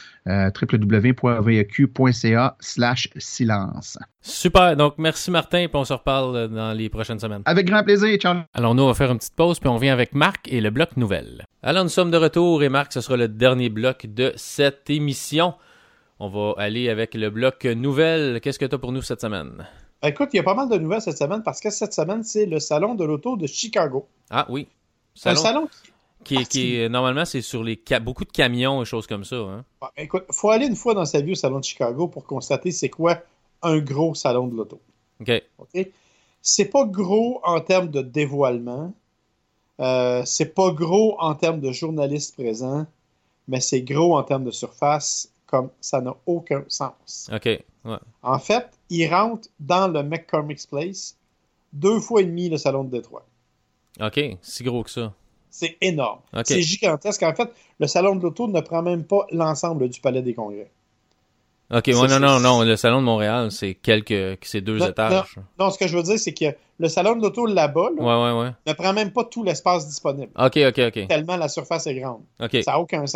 www.aveq.ca/silence. Super. Donc, merci Martin, puis on se reparle dans les prochaines semaines. Avec grand plaisir. Ciao. Alors, nous, on va faire une petite pause, puis on revient avec Marc et le bloc nouvelle. Alors, nous sommes de retour, et Marc, ce sera le dernier bloc de cette émission. On va aller avec le bloc nouvelle. Qu'est-ce que tu as pour nous cette semaine? Écoute, il y a pas mal de nouvelles cette semaine parce que cette semaine, c'est le Salon de l'auto de Chicago. Ah oui. Un salon qui normalement, c'est sur beaucoup de camions et choses comme ça. Hein? Écoute, il faut aller une fois dans sa vie au Salon de Chicago pour constater c'est quoi un gros salon de l'auto. OK. C'est pas gros en termes de dévoilement. C'est pas gros en termes de journalistes présents, mais c'est gros en termes de surface, comme ça n'a aucun sens. OK. Ouais. En fait, il rentre dans le McCormick's Place 2 fois et demi le salon de Détroit. OK, si gros que ça. C'est énorme. Okay. C'est gigantesque. En fait, le salon de l'auto ne prend même pas l'ensemble du palais des congrès. OK, non. Le salon de Montréal, c'est 2 étages. Non, ce que je veux dire, c'est que le salon de l'auto là-bas ne prend même pas tout l'espace disponible. OK. Tellement la surface est grande. OK. Ça n'a aucun sens.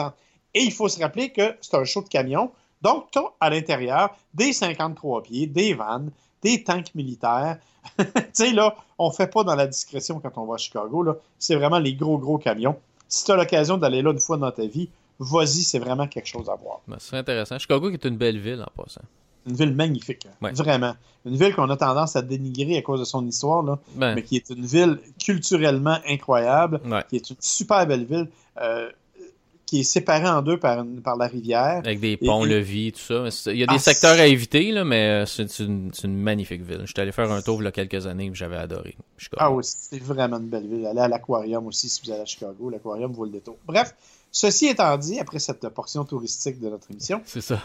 Et il faut se rappeler que c'est un show de camion. Donc, tu as à l'intérieur des 53 pieds, des vannes, des tanks militaires. Tu sais, là, on ne fait pas dans la discrétion quand on va à Chicago. Là. C'est vraiment les gros camions. Si tu as l'occasion d'aller là une fois dans ta vie, vas-y, c'est vraiment quelque chose à voir. Ben, ce serait intéressant. Chicago qui est une belle ville en passant. Une ville magnifique, ouais. Vraiment. Une ville qu'on a tendance à dénigrer à cause de son histoire, là, mais qui est une ville culturellement incroyable, qui est une super belle ville, qui est séparée en deux par la rivière. Avec des ponts-levis, tout ça. Il y a des secteurs à éviter, là, mais c'est une magnifique ville. Je suis allé faire un tour il y a quelques années et j'avais adoré Chicago. Ah oui, c'est vraiment une belle ville. Allez à l'Aquarium aussi si vous allez à Chicago. L'Aquarium vaut le détour. Bref, ceci étant dit, après cette portion touristique de notre émission... C'est ça.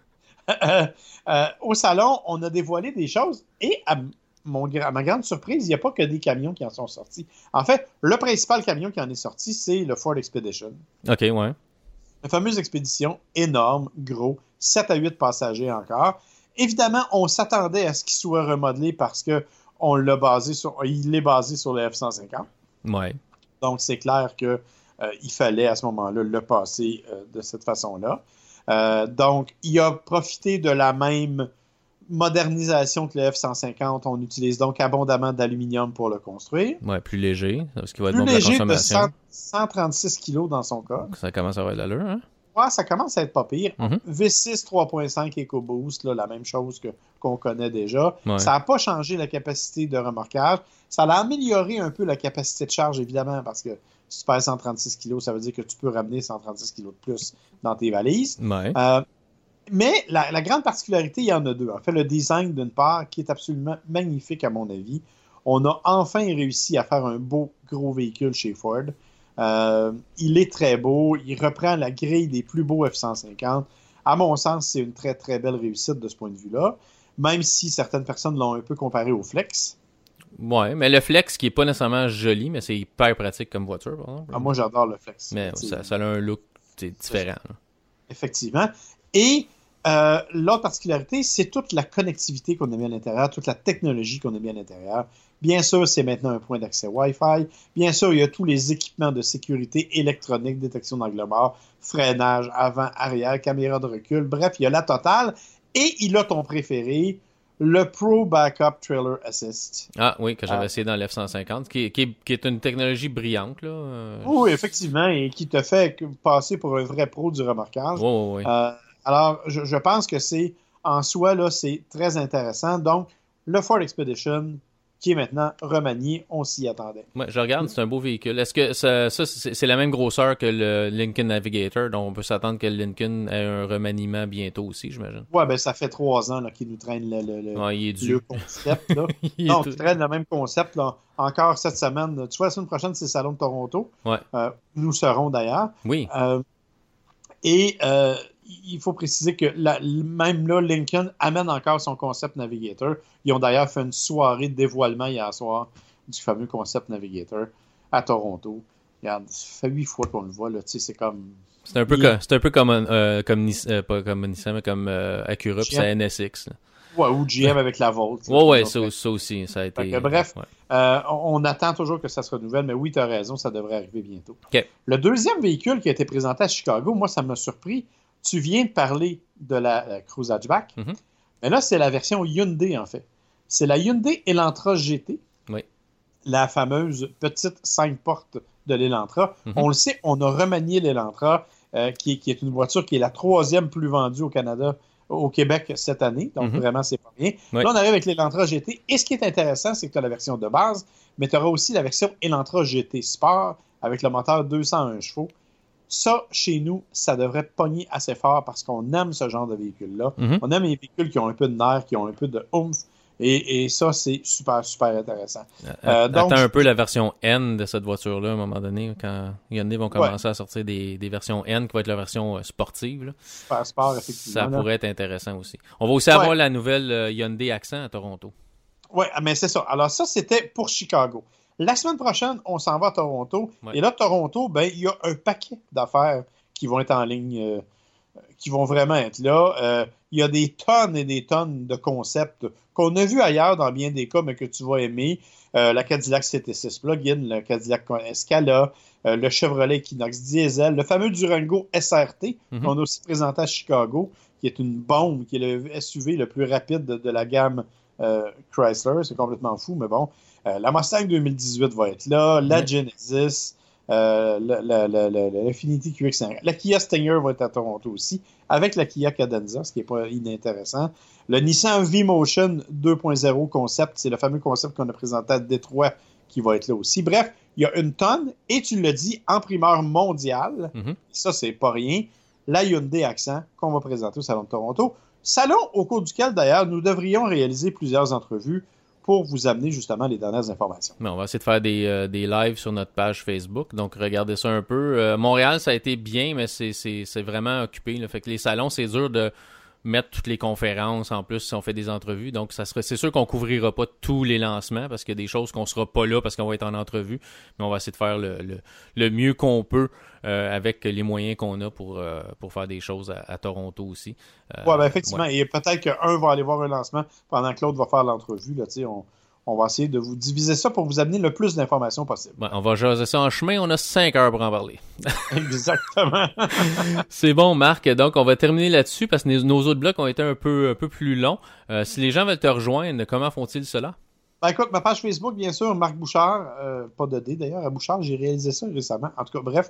Au salon, on a dévoilé des choses et à ma grande surprise, il n'y a pas que des camions qui en sont sortis. En fait, le principal camion qui en est sorti, c'est le Ford Expedition. OK, ouais. Une fameuse expédition énorme, gros, 7 à 8 passagers encore. Évidemment, on s'attendait à ce qu'il soit remodelé parce que il est basé sur le F-150. Ouais. Donc, c'est clair qu'il fallait à ce moment-là le passer de cette façon-là. Donc, il a profité de la même modernisation que le F-150. On utilise donc abondamment d'aluminium pour le construire. Ouais, plus léger, parce qu'il va être plus bon pour la léger consommation. De 136 kg dans son cas. Ça commence à avoir de l'allure, hein? Ouais, ça commence à être pas pire. Mm-hmm. V6 3.5 EcoBoost, là, la même chose qu'on connaît déjà. Ouais. Ça n'a pas changé la capacité de remorquage. Ça a amélioré un peu la capacité de charge, évidemment, parce que si tu pèses 136 kg, ça veut dire que tu peux ramener 136 kg de plus dans tes valises. Ouais. Mais la grande particularité, il y en a deux. En fait, le design, d'une part, qui est absolument magnifique à mon avis. On a enfin réussi à faire un beau, gros véhicule chez Ford. Il est très beau. Il reprend la grille des plus beaux F-150. À mon sens, c'est une très, très belle réussite de ce point de vue-là. Même si certaines personnes l'ont un peu comparé au Flex. Ouais, mais le Flex qui est pas nécessairement joli, mais c'est hyper pratique comme voiture, par exemple. Moi, j'adore le Flex. Mais ça a un look différent. Là. Effectivement. Et l'autre particularité, c'est toute la connectivité qu'on a mis à l'intérieur, toute la technologie qu'on a mis à l'intérieur. Bien sûr, c'est maintenant un point d'accès Wi-Fi. Bien sûr, il y a tous les équipements de sécurité électronique, détection d'angle mort, freinage, avant, arrière, caméra de recul. Bref, il y a la totale. Et il a ton préféré, le Pro Backup Trailer Assist. Ah oui, que j'avais essayé dans l'F-150, qui est une technologie brillante. Là. Oui, effectivement, et qui te fait passer pour un vrai pro du remorquage. Oui. Alors, je pense que en soi, là, c'est très intéressant. Donc, le Ford Expedition, qui est maintenant remanié, on s'y attendait. Ouais, je regarde, c'est un beau véhicule. Est-ce que ça c'est la même grosseur que le Lincoln Navigator, donc on peut s'attendre que le Lincoln ait un remaniement bientôt aussi, j'imagine? Ouais, ben ça fait 3 ans là, qu'il nous traîne le concept. Là. Non, il traîne le même concept là, encore cette semaine. Tu vois, la semaine prochaine, c'est le Salon de Toronto. Ouais. Nous serons d'ailleurs. Oui. Il faut préciser que même là, Lincoln amène encore son concept Navigator. Ils ont d'ailleurs fait une soirée de dévoilement hier soir du fameux concept Navigator à Toronto. Regarde, ça fait 8 fois qu'on le voit. Là. C'est comme... C'est un peu comme Nissan, mais comme Acura, puis c'est NSX. Là. Ouais, ou GM avec la Volt. Ouais, ça aussi, ça a été... bref, ouais. On attend toujours que ça se renouvelle, mais oui, tu as raison, ça devrait arriver bientôt. Okay. Le deuxième véhicule qui a été présenté à Chicago, moi, ça m'a surpris. Tu viens de parler de la Cruze Hatchback, mais là, c'est la version Hyundai, en fait. C'est la Hyundai Elantra GT, la fameuse petite 5 portes de l'Elantra. On le sait, on a remanié l'Elantra, qui est une voiture qui est la 3e plus vendue au Canada, au Québec cette année, donc vraiment, c'est pas bien. Là, on arrive avec l'Elantra GT, et ce qui est intéressant, c'est que tu as la version de base, mais tu auras aussi la version Elantra GT Sport, avec le moteur 201 chevaux. Ça, chez nous, ça devrait pogner assez fort parce qu'on aime ce genre de véhicule-là. On aime les véhicules qui ont un peu de nerfs, qui ont un peu de oomph. Et ça, c'est super, super intéressant. Attends un peu la version N de cette voiture-là, à un moment donné, quand Hyundai vont commencer à sortir des versions N, qui va être la version sportive. Là. Super sport, effectivement. Ça pourrait être intéressant aussi. On va aussi avoir la nouvelle Hyundai Accent à Toronto. Oui, mais c'est ça. Alors ça, c'était pour Chicago. La semaine prochaine, on s'en va à Toronto. Et là, Toronto, ben, il y a un paquet d'affaires qui vont être en ligne, qui vont vraiment être là. Il y a des tonnes et des tonnes de concepts qu'on a vus ailleurs dans bien des cas, mais que tu vas aimer. La Cadillac CT6 Plug-in, le Cadillac Escala, le Chevrolet Equinox diesel, le fameux Durango SRT, qu'on a aussi présenté à Chicago, qui est une bombe, qui est le SUV le plus rapide de la gamme Chrysler. C'est complètement fou, mais bon. La Mustang 2018 va être là, la Genesis, l'Infiniti QX50. La Kia Stinger va être à Toronto aussi, avec la Kia Cadenza, ce qui n'est pas inintéressant. Le Nissan V-Motion 2.0 concept, c'est le fameux concept qu'on a présenté à Détroit qui va être là aussi. Bref, il y a une tonne, et tu l'as dit, en primeur mondiale, ça, c'est pas rien, la Hyundai Accent qu'on va présenter au Salon de Toronto. Salon au cours duquel, d'ailleurs, nous devrions réaliser plusieurs entrevues pour vous amener justement les dernières informations. Mais on va essayer de faire des lives sur notre page Facebook, donc regardez ça un peu. Montréal, ça a été bien, mais c'est vraiment occupé. Là. Fait que les salons, c'est dur de mettre toutes les conférences en plus si on fait des entrevues. Donc, c'est sûr qu'on couvrira pas tous les lancements parce qu'il y a des choses qu'on sera pas là parce qu'on va être en entrevue. Mais on va essayer de faire le mieux qu'on peut avec les moyens qu'on a pour faire des choses à Toronto aussi. Oui, effectivement. Ouais. Et peut-être qu'un va aller voir un lancement pendant que l'autre va faire l'entrevue. Là, on va essayer de vous diviser ça pour vous amener le plus d'informations possible. Ouais, on va jaser ça en chemin. On a 5 heures pour en parler. Exactement. C'est bon, Marc. Donc, on va terminer là-dessus parce que nos autres blocs ont été un peu plus longs. Si les gens veulent te rejoindre, comment font-ils cela? Ben écoute, ma page Facebook, bien sûr, Marc Bouchard, pas de D d'ailleurs, à Bouchard, j'ai réalisé ça récemment. En tout cas, bref.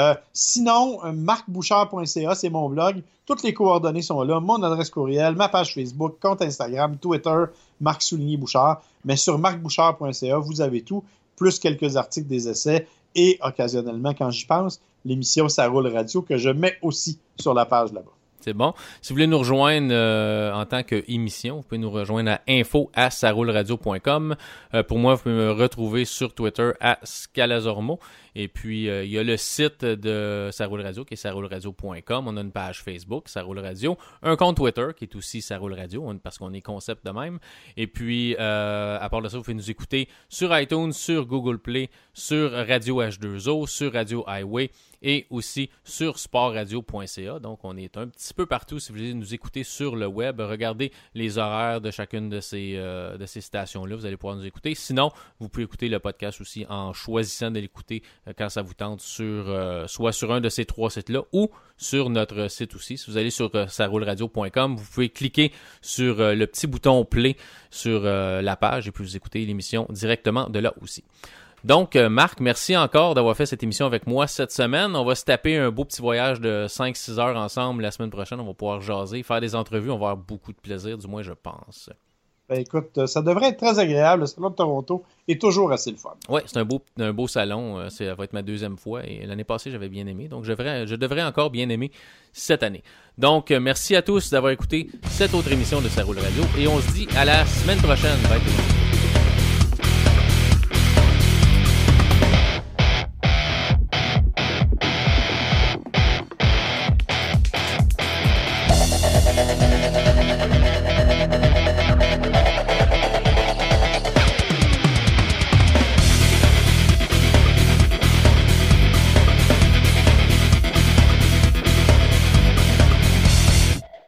Sinon, marcbouchard.ca, c'est mon blog. Toutes les coordonnées sont là. Mon adresse courriel, ma page Facebook, compte Instagram, Twitter, Marc-Bouchard. Mais sur marcbouchard.ca, vous avez tout, plus quelques articles, des essais et occasionnellement, quand j'y pense, l'émission Ça roule radio que je mets aussi sur la page là-bas. C'est bon. Si vous voulez nous rejoindre en tant qu'émission, vous pouvez nous rejoindre à info@sarouleradio.com. Pour moi, vous pouvez me retrouver sur Twitter à Scalazormo. Et puis, il y a le site de Ça roule radio qui est sarouleradio.com. On a une page Facebook, Ça roule radio. Un compte Twitter qui est aussi Ça roule radio parce qu'on est concept de même. Et puis, à part de ça, vous pouvez nous écouter sur iTunes, sur Google Play, sur Radio H2O, sur Radio Highway et aussi sur sportradio.ca. Donc, on est un petit peu partout. Si vous voulez nous écouter sur le web, regardez les horaires de chacune de ces stations-là. Vous allez pouvoir nous écouter. Sinon, vous pouvez écouter le podcast aussi en choisissant de l'écouter quand ça vous tente soit sur un de ces 3 sites-là ou sur notre site aussi. Si vous allez sur sarouleradio.com, vous pouvez cliquer sur le petit bouton play sur la page et puis vous écoutez l'émission directement de là aussi. Donc, Marc, merci encore d'avoir fait cette émission avec moi cette semaine. On va se taper un beau petit voyage de 5-6 heures ensemble la semaine prochaine. On va pouvoir jaser, faire des entrevues. On va avoir beaucoup de plaisir, du moins je pense. Ben écoute, ça devrait être très agréable. Le Salon de Toronto est toujours assez le fun. Oui, c'est un beau salon. Ça va être ma 2e fois. Et l'année passée, j'avais bien aimé. Donc, je devrais encore bien aimer cette année. Donc, merci à tous d'avoir écouté cette autre émission de Ça roule radio. Et on se dit à la semaine prochaine. Bye tout le monde.